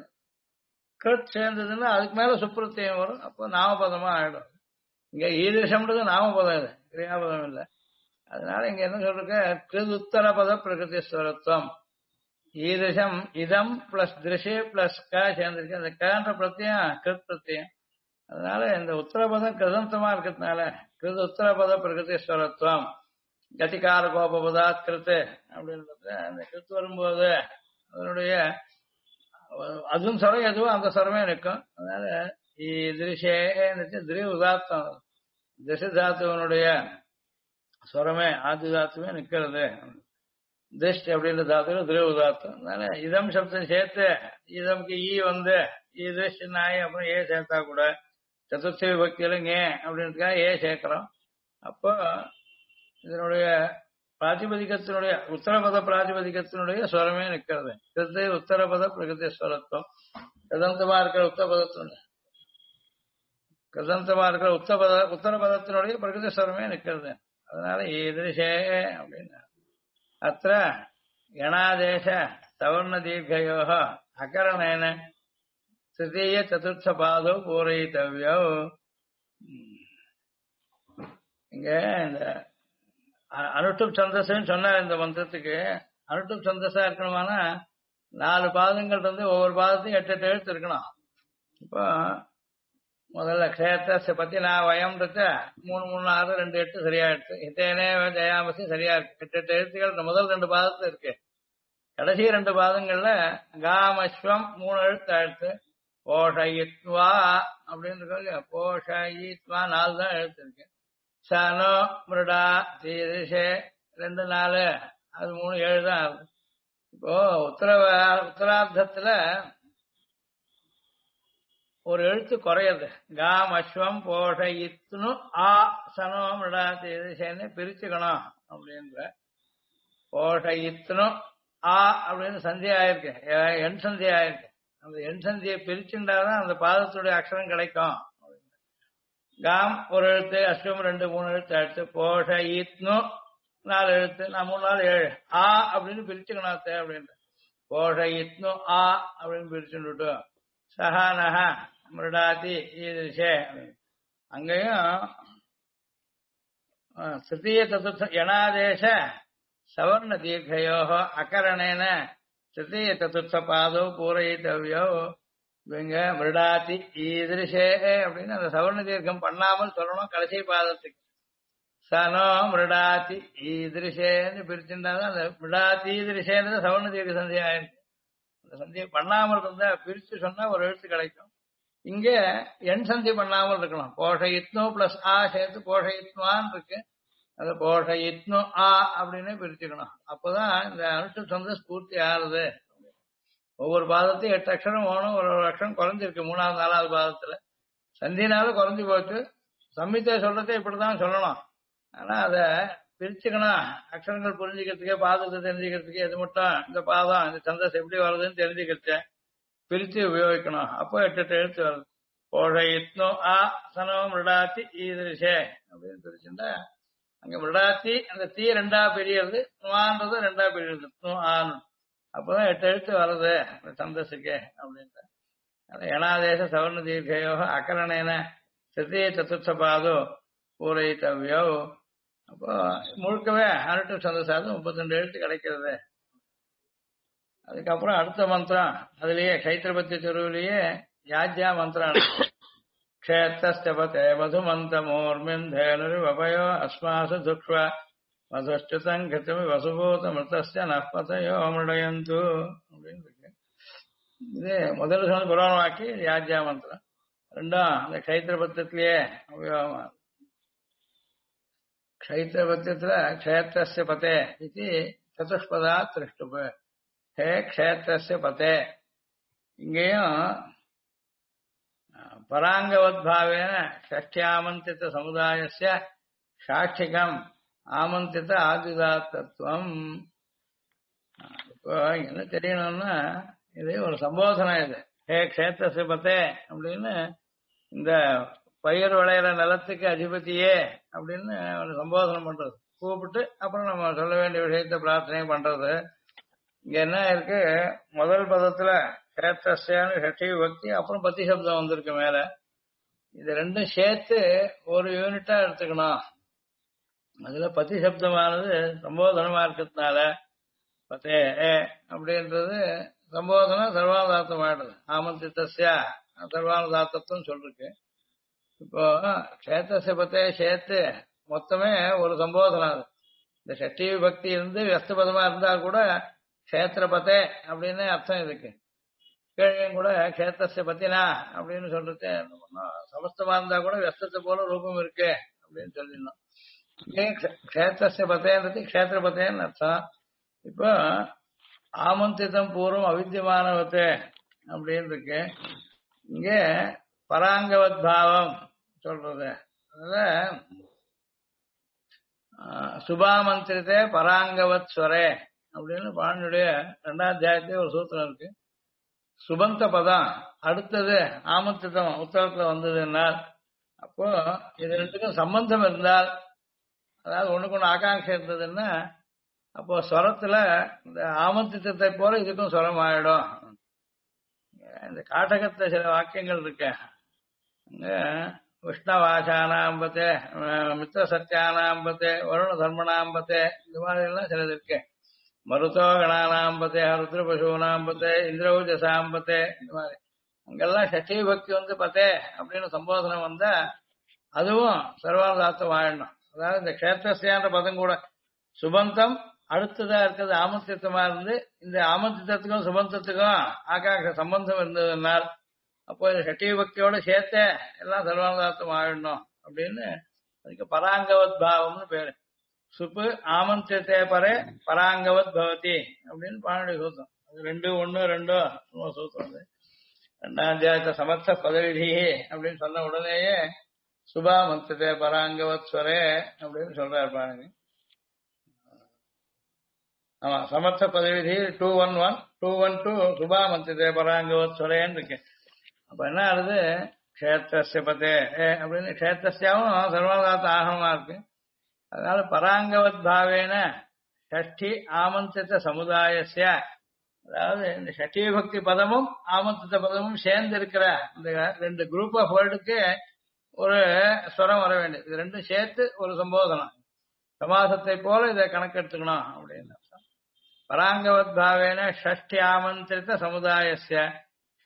கிருத் சேர்ந்ததுன்னா அதுக்கு மேல சுப்பிரத்தியம் வரும். அப்போ நாமபதமா ஆயிடும். இங்க ஈதிருஷம்ன்றது நாமபதம், இது கிரியாபதம் இல்லை. அதனால இங்க என்ன சொல்றீங்க, கிருத் உத்தரபத பிரகிருதிஸ்வரத்துவம் ஈதிருஷம் இதம் பிளஸ் திருஷே பிளஸ் க சேர்ந்திருக்கு. அந்த கன்ற பிரத்தியம் கிருத் பிரத்தியம். அதனால இந்த உத்தரபதம் கிருதந்தமா இருக்கிறதுனால கிருத் உத்தரபத பிரகிருதிஸ்வரத்துவம் கதிகார கோபபதா கிருத்து அப்படின்றது அந்த கிருத்து வரும்போது அதனுடைய அதுவும் ஸ்வரம் எதுவும் அந்த ஸ்வரமே நிற்கும். அதனால திருஷே திரு உதாத்தம் திசதாத்துவனுடைய ஸ்வரமே ஆதி தாத்துவே நிக்கிறது. திருஷ்டி அப்படின்ற தாத்துல திரு உதாத்தம். அதனால இதம் சப்தம் சேர்த்து இதம்க்கு ஈ வந்து திருஷ்டி நாய் அப்புறம் ஏ சேர்த்தா கூட சதுர்த்தி விபக்தியில ஏ அப்படின்றதுக்காக ஏ சேர்க்கிறோம். அப்போ இதனுடைய பிராதிபதிகத்தினுடைய உத்தரபத பிராதிபதிகத்தினுடைய ஸ்வரமே நிற்கிறது. கிருத்து உத்தரபத பிரகிருதி ஸ்வரத்துவம் கிருதந்தமா இருக்கிற உத்தரபதத்தினுடைய பிரகிருதி ஸ்வரமே நிற்கிறது. அதனால ஈதிருஷே அப்படின்னு அத்த கணாதேச சவர்ண தீர்க்கையோ அகரணேன திருத்தீய சதுர்த்த பாதோ பூரயித்தவ்யோ. இங்க இந்த அனுஷ்டுப் சந்தஸ்ன்னு சொன்னார். இந்த மந்திரத்துக்கு அனுஷ்டுப் சந்தஸா இருக்கணுமானா 4 பாதங்கள் இருந்து ஒவ்வொரு பாதத்தையும் 8 எழுத்து இருக்கணும். இப்போ முதல்ல க்ஷேத்திர பத்தி நான் வயம்ன்றத 3 3 6 2 8 சரியா இருக்கு. இத்தேனே ஜயாமசி சரியா இருக்கு. 8 எழுத்துக்கள் முதல் 2 பாதத்துல இருக்கு. கடைசி 2 பாதங்கள்ல காமஸ்வம் 3 எழுத்து போஷயித்வா அப்படின்னு இருக்கு. போஷயித்வா 4 தான் எழுத்து இருக்கு. சனோ மிருடா தீதிஷே 2 4 அது 3 7 தான் ஆகுது. இப்போ உத்தரார்த்தத்துல ஒரு எழுத்து குறையுது. காம் அஸ்வம் போஷயித்னு ஆ சனோ மிருடா தீதிஷேன்னு பிரிச்சுக்கணும் அப்படின்ற போஷயித்னு ஆ அப்படின்னு சந்தி ஆயிருக்கு, எண் சந்தி ஆயிருக்கு. அந்த எண் சந்தியை பிரிச்சுட்டாதான் அந்த பாதத்துடைய அக்ஷரம் கிடைக்கும். காம் ஒரு எழுத்து, அஸ்வம் 2 3 எழுத்து ஆயிடுச்சு. போஷ ஈத்னு 4 எழுத்து, நான் 3 4 7 ஆ அப்படின்னு பிரிச்சுக்கணும் அப்படின்ற போஷ ஈத்னு ஆ அப்படின்னு பிரிச்சுட்டு சஹா நஹ மிருடாதி ஈதிஷே. அங்கேயும் திருத்தீய சதுர்த்த யணாதேச சவர்ண தீர்க்கையோ அகரணேன திருத்தீய சதுர்த்த பாதோ பூரயித்தவ்யோ. இவங்க மிருடாதி ஈதிருஷே அப்படின்னு அந்த சவர்ண தீர்க்கம் பண்ணாமல் சொல்லணும் கடைசி பாதத்துக்கு. சனோ மிருடாதி ஈதிருஷேன்னு பிரிச்சுட்டாதான் அந்த மிருடாதி ஈதிருஷேன்றது சவர்ண தீர்க்க சந்தி ஆயிருக்கு. அந்த சந்தியை பண்ணாமல் இருந்தா பிரிச்சு சொன்னா ஒரு எழுத்து கிடைக்கும். இங்க எண் சந்தி பண்ணாமல் இருக்கணும். போஷயித்னோ பிளஸ் ஆ சேர்த்து போஷயித்வான் இருக்கு. அது போஷயித்னோ ஆ அப்படின்னு பிரிச்சுக்கணும். அப்பதான் இந்த அனுஷ்டு சந்தஸ் பூர்த்தி ஆறுது. ஒவ்வொரு பாதத்தையும் 8 அக்ஷரம் ஓணும். ஒரு அக்ஷரம் குறைஞ்சிருக்கு 3வது 4வது பாதத்துல. சந்தினால குறைஞ்சு போச்சு. சம்மித்தை சொல்றதே இப்படிதான் சொல்லணும். ஆனா அத பிரிச்சுக்கணும். அக்ஷரங்கள் புரிஞ்சுக்கிறதுக்கே பாதத்தை தெரிஞ்சுக்கிறதுக்கு எது மட்டும் இந்த பாதம் இந்த சந்தஸ் எப்படி வருதுன்னு தெரிஞ்சுக்கிறத பிரிச்சு உபயோகிக்கணும். அப்போ 8 எழுத்து வருது. போஷயித்னோ ஆ சனோ மிருடாத்தி ஈதிருஷே அப்படின்னு பிரிச்சுட்டா அங்க மிருடாத்தி அந்த தீ 2ஆ பிரியறது, நுவான்றது 2ஆ பிரியுது. ஆண் அப்பதான் 8 எழுத்து வருது சந்தஸுக்கு அப்படின்ட்டு. ஏனாதேச சவர்ண தீர்க்கையோ அகரணேன திருத்தீய சதுர்த்த பாதோ பூரைத்தவ்யோ. அப்போ முழுக்கவே அனுட்டு சந்தஸாது 32 எழுத்து கிடைக்கிறது. அதுக்கப்புறம் அடுத்த மந்திரம் அதுலயே கைத்திரபத்தி தெருவிலேயே யாஜ்யா மந்திரம். க்ஷேத்திரஸ்தபதே மதுமந்தமோர்மிந்தேனுரிவபயோ அஸ்மாசு துக்ஷ்வ மதுஷ்டுதம் கிருத்தமி வசுபூத மிருதஸ்ய நப்பதயோ மிருடயந்து அப்படின்னு இருக்கு. இது முதல் சொன்ன புராண வாக்கி யாஜ்யா மந்திரம். ரெண்டும் அந்த கைத்திரபத்திலேயே உபயோகமா. க்ஷைத்திரபத்தியத்துல க்ஷேத்திரஸ்ய பதே இது சதுஷ்பதா திருஷ்டுபு. ஹே க்ஷேத்திரஸ்ய பதே. இங்கேயும் பராங்கவத் பாவேன ஷஷ்டியாமந்தித்த சமுதாயஸ்ய சாட்சிகம் ஆமந்தித்த ஆதிதாத்தத்துவம். இப்போ என்ன தெரியணும்னா இது ஒரு சம்போதனை. இது ஹே க்ஷேத்திரஸ்ய பதே அப்படின்னு இந்த பயிர் விளையிற நிலத்துக்கு அதிபதியே அப்படின்னு ஒரு சம்போதனம் பண்றது. கூப்பிட்டு அப்புறம் நம்ம சொல்ல வேண்டிய விஷயத்த பிரார்த்தனை பண்றது. இங்க என்ன இருக்கு, முதல் பதத்துல க்ஷேத்திரஸ்யான்னு ஷஷ்டி விபக்தி, அப்புறம் பத்தி சப்தம் வந்திருக்கு மேல. இது ரெண்டும் சேர்த்து ஒரு யூனிட்டா எடுத்துக்கணும். அதுல பத்தி சப்தமானது சம்போதனமா இருக்கிறதுனால பத்தே அப்படின்றது சம்போதனம் சர்வானுதாத்தம் ஆயிடுது. ஆமந்தித்தஸ்யா சர்வானுதாத்தம் சொல்லிருக்கு. இப்போ க்ஷேத்திரஸ்ய பத்தே சேர்த்து மொத்தமே ஒரு சம்போதனம். அது இந்த ஷஷ்டி விபக்தி இருந்து வியஸ்த பதமா இருந்தா கூட க்ஷேத்திரபதே அப்படின்னு அர்த்தம் இதுக்கு. கேள்வியும் கூட க்ஷேத்திரஸ்ய பத்தினா அப்படின்னு சொல்றது சமஸ்தமா இருந்தா கூட வியஸ்தத்தை போல ரூபம் இருக்கு அப்படின்னு சொல்லிடணும். க்ஷேத்திரஸ்ய பதேன்றது க்ஷேத்திரபதேன்னு அர்த்தம். இப்போ ஆமந்திதம் பூர்வம் அவித்தியமானவத்தே அப்படின்னு இருக்கு. இங்க பராங்கவத் பாவம் சொல்றது. அதுல சுபாமந்திரித்தே பராங்கவத் ஸ்வரே அப்படின்னு பாண்டியுடைய 2ஆம் அத்தியாயத்திலே ஒரு சூத்திரம் இருக்கு. சுபந்த பதம் அடுத்தது ஆமந்திதம் உத்தரத்துல வந்ததுனால், அப்போ இது ரெண்டுக்கும் சம்பந்தம் இருந்தால், அதாவது ஒண்ணுக்கு ஒண்ணு ஆகாங்ஷை இருந்ததுன்னா, அப்போ ஸ்வரத்துல இந்த ஆமந்தித்தத்தை போல இதுக்கும் ஸ்வரம் ஆயிடும். இந்த காட்டகத்துல சில வாக்கியங்கள் இருக்கு. விஷ்ணவாசானாம்பத்தே மித்திர சத்தியானாம்பத்தே வருண தர்மணாம்பத்தே இந்த மாதிரி எல்லாம் சிலது இருக்கு. மருதோ கணானாம்பத்தே ருத்ர பசுனாம்பத்தே இந்திரௌஜசாம்பத்தே இந்த மாதிரி அங்கெல்லாம் ஷஷ்டி பக்தி வந்து பத்தே அப்படின்னு சம்போதனம் வந்தா அதுவும் சர்வானுதாத்தம் ஆயிடணும். அதாவது இந்த க்ஷேத்திரஸ்யான்ற பதம் கூட சுபந்தம் அடுத்ததா இருக்கிறது ஆமந்தித்தமா இருந்து இந்த ஆமந்தித்தத்துக்கும் சுபந்தத்துக்கும் ஆகாங்க சம்பந்தம் இருந்ததுனால் அப்போ இந்த ஷஷ்டி பக்தியோட சேர்த்த எல்லாம் சர்வானுதாத்தம் ஆயிடணும் அப்படின்னு அதுக்கு பராங்கவத் பாவம்னு பேரு. சுப்பு ஆமந்திரத்தே பரே பராங்கவத் பவதி அப்படின்னு பானுடைய சூத்திரம். அது 2:1:2 சூத்திரம். 2ஆம் அத்தியாயத்தை சமர்த்த பதவிதி அப்படின்னு சொன்ன உடனேயே சுபா மந்திரத்தே பராங்கவத் ஸ்வரே அப்படின்னு சொல்றாரு பாருங்க. ஆமா, சமர்த்த பதவிதி 2:1:1 2:1:2 சுபா மந்திரத்தே பராங்கவத் ஸ்வரேன்னு இருக்கு. அப்ப என்ன ஆகுது, க்ஷேத்திரஸ்ய பதே அப்படின்னு க்ஷேத்திரஸ்யாவும் சர்வாதாத்த ஆகமா இருக்கு. அதனால பராங்கவத் பாவேன ஷஷ்டி ஆமந்தித்த சமுதாயஸ்ய, அதாவது இந்த ஷஷ்டி பக்தி பதமும் ஆமந்தித்த பதமும் சேர்ந்து இருக்கிற இந்த 2 குரூப் ஆஃப் வேர்டுக்கு ஒரு ஸ்வரம் வர வேண்டியது. இது ரெண்டும் சேர்த்து ஒரு சம்போதனம் சமாசத்தை போல இதை கணக்கெடுத்துக்கணும் அப்படின்னு. பராங்கவத் பாவேன ஷஷ்டி ஆமந்திரித்த சமுதாயஸ்ய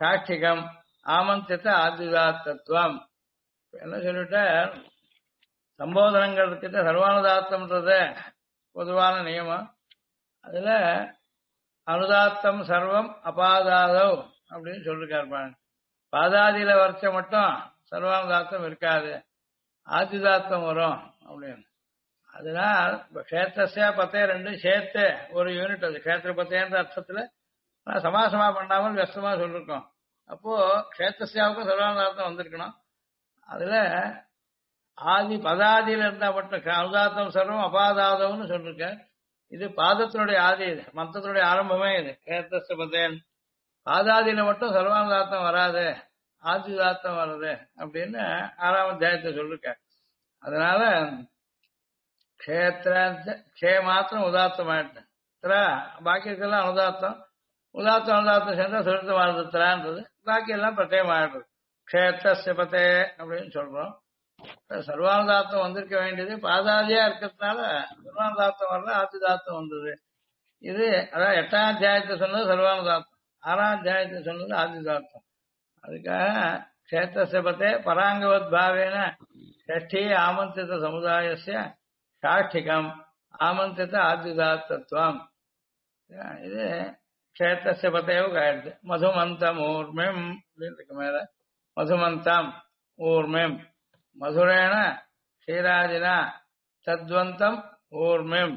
சாட்சிகம் ஆமந்திரித்த ஆதிதாத்தத்துவம். என்ன சொல்லிட்ட, சம்போதனங்கள் இருக்கிட்ட சர்வானுதாத்தம்ன்றது பொதுவான நியமம். அதுல அனுதாத்தம் சர்வம் அபாதாதவ் அப்படின்னு சொல்லிருக்காரு பாருங்க. பாதாதியில வரைச்ச மட்டும் சர்வானுதாத்தம் இருக்காது, ஆதிதாத்தம் வரும் அப்படின்னு. அதனால் கஷேத்திரஸ்யா பத்தே ரெண்டும் சேர்த்து ஒரு யூனிட். அது கஷேத்திர பத்தேன்ற அர்த்தத்துல சமாசமா பண்ணாமல் வியஸ்தமா சொல்லிருக்கோம். அப்போ கஷேத்திரஸ்யாவுக்கும் சர்வானுதாத்தம் வந்திருக்கணும். அதுல ஆதி பதாதியில இருந்தா மட்டும் அனுதாத்தம் சர்வம் அபாதாதம்னு சொல்லிருக்க. இது பாதத்தினுடைய ஆதி, இது மந்திரத்தினுடைய ஆரம்பமே இது கஷேத்திரஸ்ய பத்தேன். பாதாதியில மட்டும் சர்வானுதாத்தம் வராது, ஆதிதாத்தம் வருது அப்படின்னு 6ஆம் அத்தியாயத்தை சொல்லிருக்க. அதனால க்ஷே மாத்திரம் உதாத்தம் ஆயிடுது. பாக்கி இருக்கலாம் அனுதாத்தம். உதாத்தம் அனுதாத்தம் சேர்ந்தா சுருத்தம் வாழ்த்துறான்றது. பாக்கி எல்லாம் பிரத்யேகம் ஆயிடுறது. க்ஷேத்திரஸ்ய பத்தே அப்படின்னு சொல்றோம். சர்வானுதாத்தம் வந்திருக்க வேண்டியது பாதாதியா இருக்கிறதுனால சர்வானுதாத்தம் வரல, ஆதிதாத்தம் வந்தது. இது அதான் 8ஆம் அத்தியாயத்தை சொன்னது சர்வானுதாத்தம், 6ஆம் அத்தியாயத்தை சொன்னது ஆதிதாத்தம். அதுக்காக க்ஷேத்திரஸ்ய பத்தே பராங்கவத் பாவேன ஷஷ்டி ஆமந்திரித சமுதாயஸ்ய சாஷ்டிகம் ஆமந்திரித ஆதிதாத்தத்துவம். இது க்ஷேத்திரஸ்ய பத்தேவுக்கு ஆயிடுது. மதுமந்தம் ஊர்மிம் அப்படின்னு இருக்கு மேல. மதுமந்தம் ஊர்மிம் மதுரேன க்ஷீராதினா தத்வந்தம் ஊர்மிம்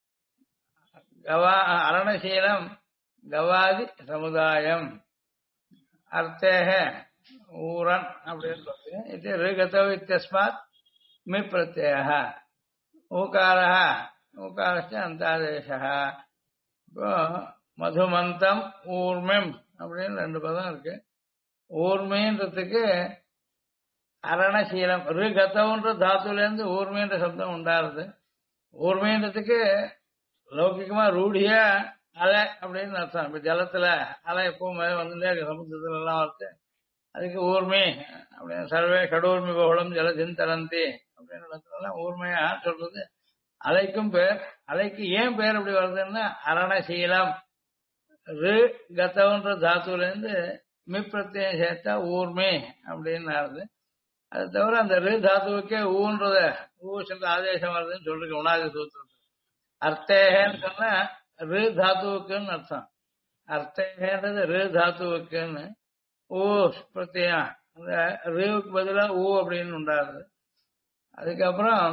அரணசீலம் கவாதி சமுதாயம் அர்த்தேக ஊரன் அப்படின்னு சொல்லுங்க. இது ரிகதவ் இத்யஸ்மாத் மி பிரத்யயः ஊகாரः ஊகாரஸ்ய அந்தாதேசः. இப்போ மதுமந்தம் ஊர்மிம் அப்படின்னு 2 பதம் இருக்கு. ஊர்மின்றதுக்கு அரணசீலம் ரிகதவுன்ற தாத்துல இருந்து ஊர்மின்ற சப்தம் உண்டாருது. ஊர்மின்றதுக்கு லௌகிகமா ரூಢியா அலை அப்படின்னு அர்த்தம். இப்ப ஜலத்துல அலை எப்பவும் வந்துட்டே இருக்கு, சமுத்திரத்துல எல்லாம் வருது. அதுக்கு ஊர்மி அப்படின்னு சர்வே கடூர்மி பகுளம் ஜலதின் தரந்தி அப்படின்னு இடத்துலலாம் ஊர்மையா சொல்றது. அலைக்கும் பேர். அலைக்கு ஏன் பேர் அப்படி வருதுன்னா அரணசீலம் ரு கத்தவுன்ற தாத்துல இருந்து மிப்பிரத்தியம் சேர்த்தா ஊர்மி அப்படின்னு ஆறுது. அது தவிர அந்த ரு தாத்துவுக்கே ஊன்றத ஊ சொல்ற ஆதேசம் வருதுன்னு சொல்லிருக்கு உணாதி சூத்திரம். அர்த்தேகன்னு சொன்னா ரு தாத்துவுக்குன்னு அர்த்தம். அர்த்தேகன்றது ரு தாத்துவுக்குன்னு. ஊ பிரத்யம் அந்த ருவுக்கு பதிலா ஊ அப்படின்னு உண்டாருது. அதுக்கப்புறம்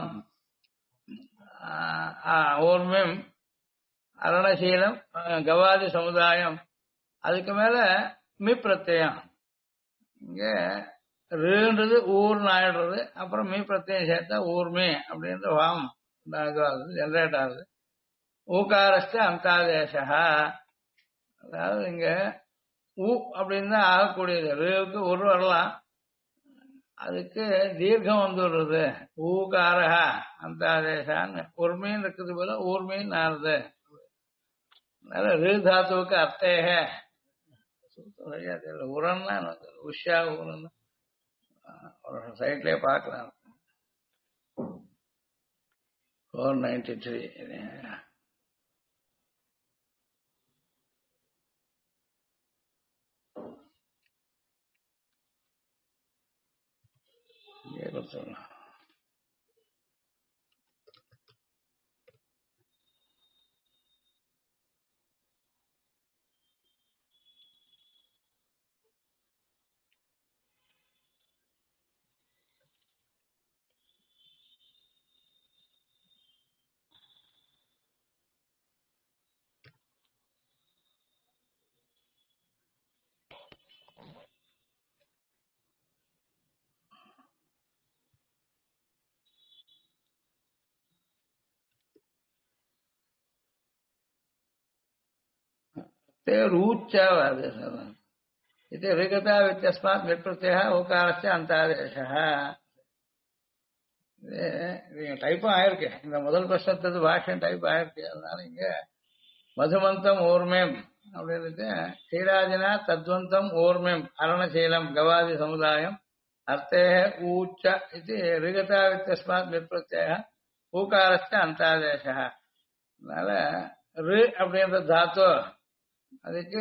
ஊர்மிம் அரணசீலம் கவாதி சமுதாயம். அதுக்கு மேல மி பிரத்யம். இங்க ருன்றது ஊர்னு ஆயிடுறது. அப்புறம் மீ பிரத்யம் சேர்த்தா ஊர்மி அப்படின்ற வாம் இதுவாகுது, ஜெனரேட் ஆகுது. ஊகாரஸ்த அந்தாதேசா. அதாவது இங்க ஊ அப்படின்னு தான் ஆகக்கூடியது. ருவுக்கு ஒரு வரலாம், அதுக்கு தீர்க்கம் வந்துடுறது. ஊகாரஹா அந்தாதேசான்னு உர்மின்னு இருக்குது போல ஊர்மின்னு ஆறுது. அதனால ரு தாத்துவுக்கு அர்த்தேக சரியா தெரியல. உரன்னா உஷா ஊரன்னு ஒரு சைட்லயே பார்க்கலாம். 493 இங்கே கொடுத்துடலாம். ऊच्चावादेश इति ऋगता इत्यस्मात् विप्रत्ययः ओकारस्य अन्तादेशः. டைப்பும் ஆயிருக்கு. இந்த முதல் பிரச்சனத்து பாஷ்யம் டைப் ஆயிருக்கு. அதனால இங்க மதுமந்தம் ஊர்மேம் அப்படின்னு ஸ்ரீராஜனா தத்வந்தம் ஊர்மேம் அரணசீலம் கவாதி சமுதாயம் அர்த்தேக ஊச்ச இது ரிகதா வித்தஸ்மாத் விப்ரத்யயः ஊகாரஸ்ய அந்தாதேசः. அதனால ரு அப்படின்ற தாத்து அதுக்கு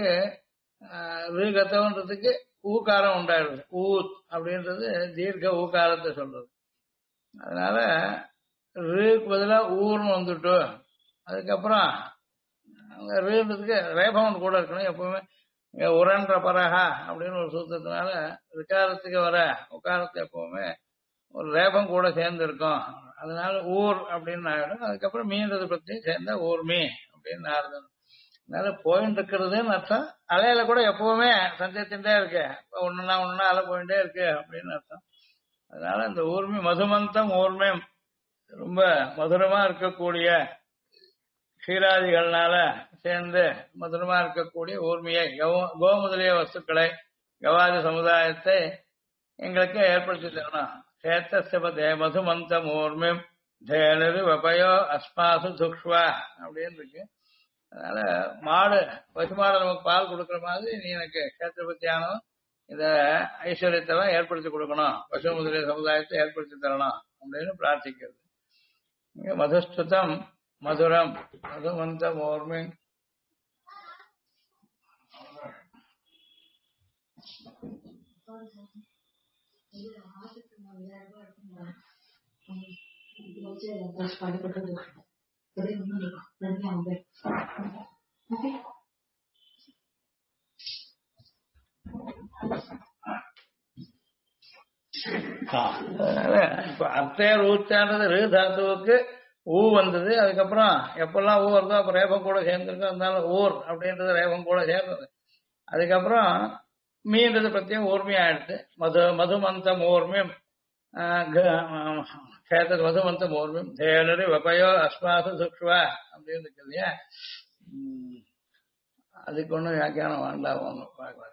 ருகத்தம்ன்றதுக்கு ஊகாரம் உண்டாயிடுது. ஊத் அப்படின்றது தீர்க்க ஊகாரத்தை சொல்றது. அதனால ரீக்கு பதிலா ஊர்னு வந்துட்டு அதுக்கப்புறம் அங்க ரீன்றதுக்கு ரேபவன் கூட இருக்கணும் எப்பவுமே. இங்க உரன்ற பரஹா அப்படின்னு ஒரு சூத்திரத்தினால விகாரத்துக்கு வர உக்காரத்து எப்பவுமே ஒரு ரேபம் கூட சேர்ந்து இருக்கும். அதனால ஊர் அப்படின்னு ஆயிடும். அதுக்கப்புறம் மீன்றது பத்தி சேர்ந்தா ஊர்மி அப்படின்னு ஆறுது. அதனால போயிட்டு இருக்கிறதுன்னு அர்த்தம். அலையில கூட எப்பவுமே சஞ்சயத்தின்டே இருக்கு. ஒண்ணுன்னா அலை போயிட்டே இருக்கு அப்படின்னு அர்த்தம். அதனால இந்த ஊர்மி மதுமந்தம் ஊர்மியம் ரொம்ப மதுரமா இருக்கக்கூடிய க்ஷீராதிகள்னால சேர்ந்து மதுரமா இருக்கக்கூடிய ஊர்மியை கோ முதலிய வஸ்துக்களை கவாதி சமுதாயத்தை எங்களுக்கு ஏற்படுத்தி தரணும். சேத்தே மதுமந்தம் ஊர்மியம் தேனரு வபயோ அஸ்மாசு சுக்ஷ்வா அப்படின்னு இருக்கு. அதனால மாடு பசுமாடு நமக்கு பால் கொடுக்குற மாதிரி நீ எனக்கு கஷேத்திரபத்தியானவன் இத ஐஸ்வர்யத்தெல்லாம் ஏற்படுத்தி கொடுக்கணும், பசு முதலிய சமுதாயத்தை ஏற்படுத்தி தரணும் அப்படின்னு பிரார்த்திக்கிறது. இங்க மதுஸ்துதம் மதுரம் மதுமந்தம் ஓர்மி அதனால இப்ப அர்த்தேர் ஊச்சான்றது ரீ தாத்துவுக்கு ஊ வந்தது. அதுக்கப்புறம் எப்பெல்லாம் ஊ வருதோ அப்ப ரேபம் கூட சேர்ந்துருக்கோம். அதனால ஊர் அப்படின்றது ரேபம் கூட சேர்ந்தது. அதுக்கப்புறம் மீன்றது பத்தியும் ஊர்மியா ஆயிடுச்சு. மதுமந்தம் ஊர்மியம் கேட்டது மதுமந்தம் ஊர்மியம் தேனரு வபயோ அஸ்மாசு சுக்ஷ்வா அப்படின்னு இருக்கு இல்லையா. அதுக்கு ஒன்றும் வியாக்கியானம் வேண்டாம், ஒன்று பார்க்கலாம்.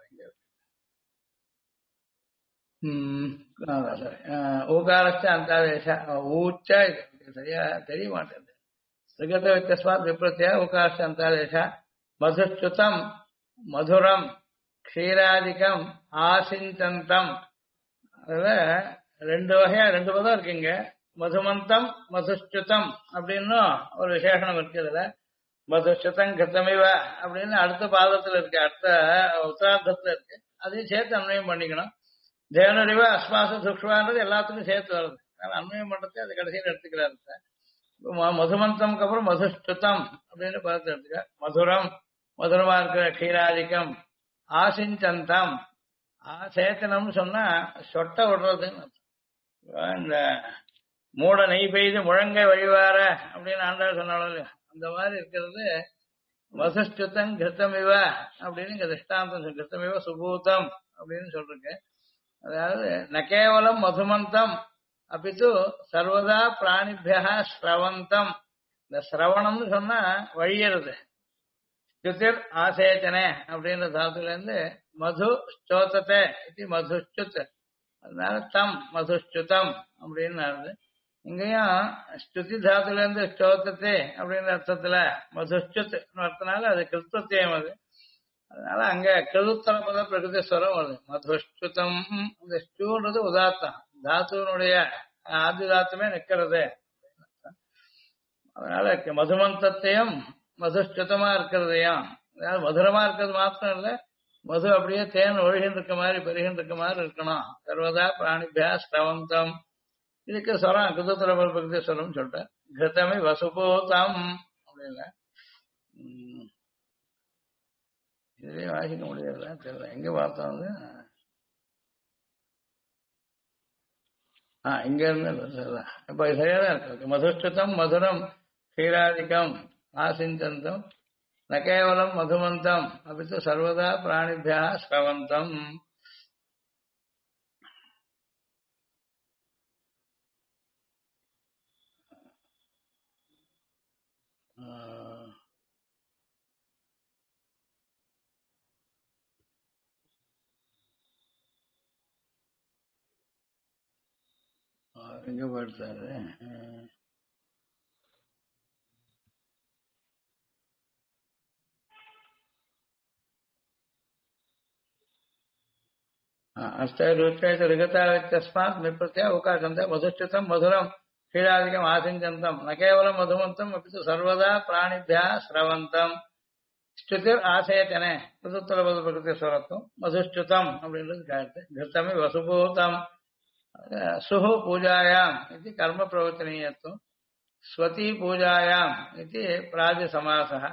ஊகாரஸ்ட அந்தாதேச ஊச்சா இது சரியா தெரிய மாட்டேங்குது. ரிகத வித்தஸ்மாத் விப்ரத்தியா ஊகாரஸ்ட அந்தாதேச மதுச்சுதம் மதுரம் க்ஷீராதிகம் ஆசிஞ்சந்தம். அதுல ரெண்டு பதம் இருக்குங்க. மதுமந்தம் மதுச்சுதம் அப்படின்னு ஒரு விசேஷனம் இருக்கு. இதுல மதுச்சுதம் கிருத்தமிவ அப்படின்னு அடுத்த பாதத்துல இருக்கு, அடுத்த உத்தரார்த்தத்துல இருக்கு. அதையும் சேர்த்து அன்வயம் பண்ணிக்கணும். தேவனறிவ அஸ்மாசு சுக்ஷ்வான்றது எல்லாத்துக்கும் சேர்த்து வருது. அன்வயம் பண்றது அது கடைசியில் எடுத்துக்கிறாரு. மதுமந்தம்க்கு அப்புறம் மதுஸ்துதம் அப்படின்னு பார்த்து எடுத்துக்க. மதுரம் மதுரமா இருக்கிற க்ஷீராதிக்கம் ஆசிஞ்சந்தம் சேத்தனம்னு சொன்னா சொட்ட விடுறதுன்னு. இந்த மூட நெய் பெய்து முழங்கை வழிவார அப்படின்னு ஆண்டாள் சொன்னாலும் அந்த மாதிரி இருக்கிறது. மதுஸ்துதம் கிருத்தமிவ அப்படின்னு இங்க திருஷ்டாந்தம் கிருத்தமிவ சுபூதம் அப்படின்னு சொல்றேன். அதாவது ந கேவலம் மதுமந்தம் அப்பித்து சர்வதா பிராணிபியா ஸ்ரவந்தம். இந்த சிரவணம்னு சொன்னா வழியறது. ஸ்துதிர் ஆசேச்சனே அப்படின்ற தாத்துல இருந்து மது ஸ்தோத்தத்தை இது மதுஸ்துத். அதனால தம் மதுஸ்துதம் அப்படின்னு இங்கேயும் ஸ்துதி தாத்துல இருந்து ஸ்தோத்தத்தை அப்படின்ற அர்த்தத்துல மதுஸ்துத் அர்த்தனால அது கிருத்தத்தையும் அது. அதனால அங்க கிருத்தர பத பிரகிருதி ஸ்வரம் வருது. மதுஸ்துதம் இந்த ஸ்டூன்றது உதாத்தம், தாத்துவனுடைய ஆதி தாத்துமே நிக்கிறது. அதனால மதுமந்தத்தையும் மதுஸ்துதமா இருக்கிறதையும், அதாவது மதுரமா இருக்கிறது மாத்திரம் இல்ல, மது அப்படியே தேன் ஒழுகின்னு இருக்க மாதிரி பெருகின்னு இருக்க மாதிரி இருக்கணும். சர்வதா பிராணிபியா ஸ்ரவந்தம். இதுக்கு ஸ்வரம் கிருத்தர பத பிரகிருதி ஸ்வரம் சொல்லிட்டேன். கிருத்தமே வசுபூதம் அப்படின்னா இதுவே வாசிக்க முடியல, தெரியல எங்க பார்த்தோம். இங்க இருந்து இப்ப சரியாதான் இருக்கு. மதுஷ்டதம் மதுரம் க்ஷீராதிகம் ஆசிஞ்சந்தம் ந கேவலம் மதுமந்தம் அப்பித்து சர்வதா பிராணிபியா ஸ்ரவந்தம். எங்க படுத்தாரு ऋगतास्मात् विप्रत्या उकाशन्ते मधुश्चितं मधुरं क्षीरादिकम् आसिञ्चन्तं न केवलं मधुमन्तम् अपि तु सर्वदा प्राणिभ्यः स्रवन्तम्. ஸ்துதிர் ஆசேத்தனே புதுத்தல பிரகிருதி ஸ்வரத்துவம் மதுஷ்டுதம் அப்படின்றது காட்டு. கிருத்தமே வசுபூதம் சுஹு பூஜாயாம் இது கர்ம பிரவர்த்தனீயத்துவம், ஸ்வதி பூஜாயாம் இது பிராதி சமாசः.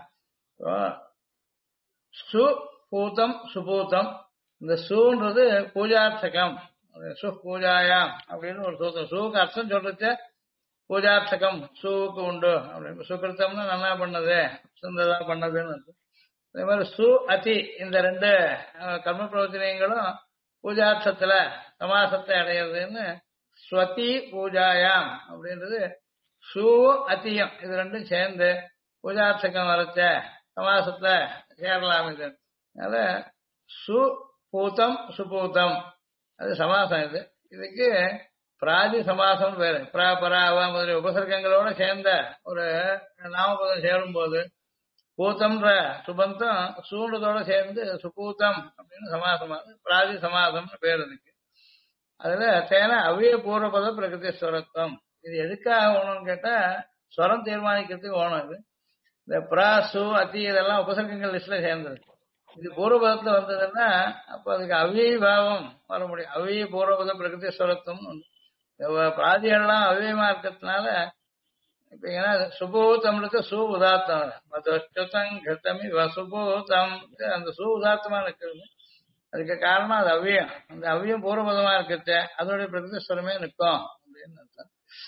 சு பூதம் சுபூதம், இந்த சூன்றது பூஜார்த்தகம். சு பூஜாயாம் அப்படின்னு ஒரு சூத்திரம். சூக்கு அர்த்தம் சொல்றது பூஜார்த்தகம் சூவுக்கு உண்டு அப்படின்னு. சுகிருத்தம்னா நல்லா பண்ணது, சுந்தரா பண்ணதுன்னு அர்த்தம். அதே மாதிரி சு அதி இந்த ரெண்டு கர்ம பிரவச்சனங்களும் பூஜார்த்தத்துல சமாசத்தை அடையிறதுன்னு ஸ்வதி பூஜாயாம் அப்படின்றது சு அத்தியம் இது ரெண்டும் சேர்ந்து பூஜார்த்தகம் வரைச்ச சமாசத்துல சேரலாம். இது அதனால சு பூதம் சுபூதம் அது சமாசம். இதுக்கு பிராதி சமாசம் பேரு. பராவா முதலிய உபசர்க்கங்களோட சேர்ந்த ஒரு நாமபதம் சேரும் போது பூத்தம்ன்ற சுபந்தம் சூண்டதோட சேர்ந்து சுபூத்தம் அப்படின்னு சமாசமானது பிராதி சமாசம்னு பேர் இருக்கு. அதுல தேன அவ்விய பூர்வபத பிரகிருதி ஸ்வரத்துவம். இது எதுக்காக வேணும்னு கேட்டா ஸ்வரம் தீர்மானிக்கிறதுக்கு வேணும். இது இந்த பிரா சு அத்தி இதெல்லாம் உபசர்க்கங்கள் லிஸ்ட்ல சேர்ந்தது. இது பூர்வபதத்துல வந்ததுன்னா அப்ப அதுக்கு அவ்விய பாவம் வர முடியும். அவ்விய பூர்வபத பிரகிருதி ஸ்வரத்துவம் பிராதிகள்லாம் அவ்வியமா இருக்கிறதுனால இப்ப ஏன்னா சுபூத்தம்னுக்கு சு உதாத்தம் மதம் கட்டமி சுபூத்தம் அந்த சு உதாத்தமா இருக்கிறது. அதுக்கு காரணம் அது அவ்வியம். அந்த அவ்வியம் பூர்வபதமா இருக்கிறது அதோடைய பிரகிருதிஸ்வரமே நிற்கும் அப்படின்னு அர்த்தம்.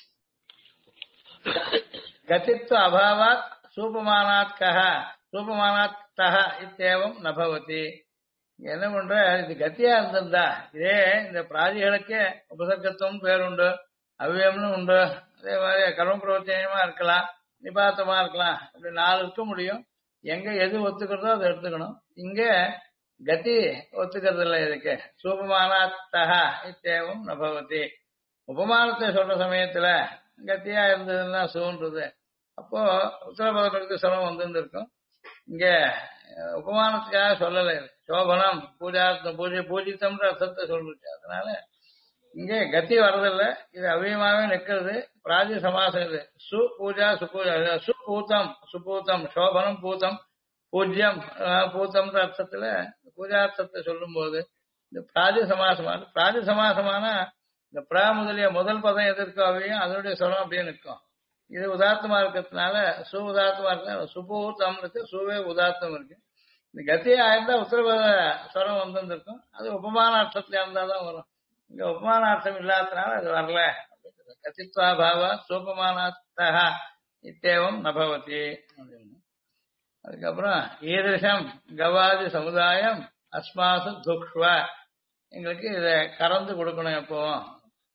கதித்வ அபாவாத் சூபமானாத் கஹ சூபமானாத் தஹ இத்தேவம் நபவதி. என்ன பண்ற இது கத்தியா இருந்திருந்தா இதே இந்த பிராதிகளுக்கே உபசர்க்கத்துவம் பேருண்டு, அவ்வியம்னு உண்டு, அதே மாதிரி கர்ம பிரவச்சனமா இருக்கலாம், நிபாத்தமா இருக்கலாம், அப்படி 4 இருக்க முடியும். எங்க எது ஒத்துக்கிறதோ அதை எடுத்துக்கணும். இங்க கதி ஒத்துக்கிறது இல்லை. இதுக்கு சூபமானாத்தக இத்தேவம் நபவதி. உபமானத்தை சொல்ற சமயத்துல கத்தியா இருந்ததுன்னா சூன்றது அப்போ உத்தரபதற்கு சிரமம் வந்துருக்கும். இங்க உபமானத்துக்காக சொல்லலை. சோபனம் பூஜித்தம்ன்ற அர்த்தத்தை சொல்லிருக்கு. அதனால இங்கே கத்தி வர்றதில்லை. இது அவ்வியமாவே நிற்கிறது. பிராதி சமாசம் இது. சு பூஜா சுபூஜா சுபூத்தம் சுபூத்தம் சோபனம் பூத்தம் பூஜ்யம் பூத்தம்ன்ற அர்த்தத்துல பூஜார்த்தத்தை சொல்லும் போது இந்த பிராதி சமாசமான பிராதி சமாசமான இந்த பிரா முதலிய முதல் பதம் எதிர்க்கும் அவையும் அதனுடைய சொல்லம் அப்படியே நிற்கும். இது உதார்த்தமா இருக்கிறதுனால சு உதார்த்தமா இருக்கு. சுபூத்தம் இருக்கு, சுவே உதார்த்தம் இருக்கு. இந்த கத்தியா இருந்தா உத்தரபத ஸ்வரம் வந்துருக்கும். அது உபமான அர்த்தத்துல இருந்தாதான் வரும். இங்க உபமானார்த்தம் இல்லாதனால அது வரல. கத்தித்வாபாவ சூபமானாத்தக இத்தேவம் நபவதி அப்படின்னு. அதுக்கப்புறம் ஈதிருஷம் கவாதி சமுதாயம் அஸ்மாசு துக்ஷ்வ. எங்களுக்கு இதை கறந்து கொடுக்கணும் எப்பவும்.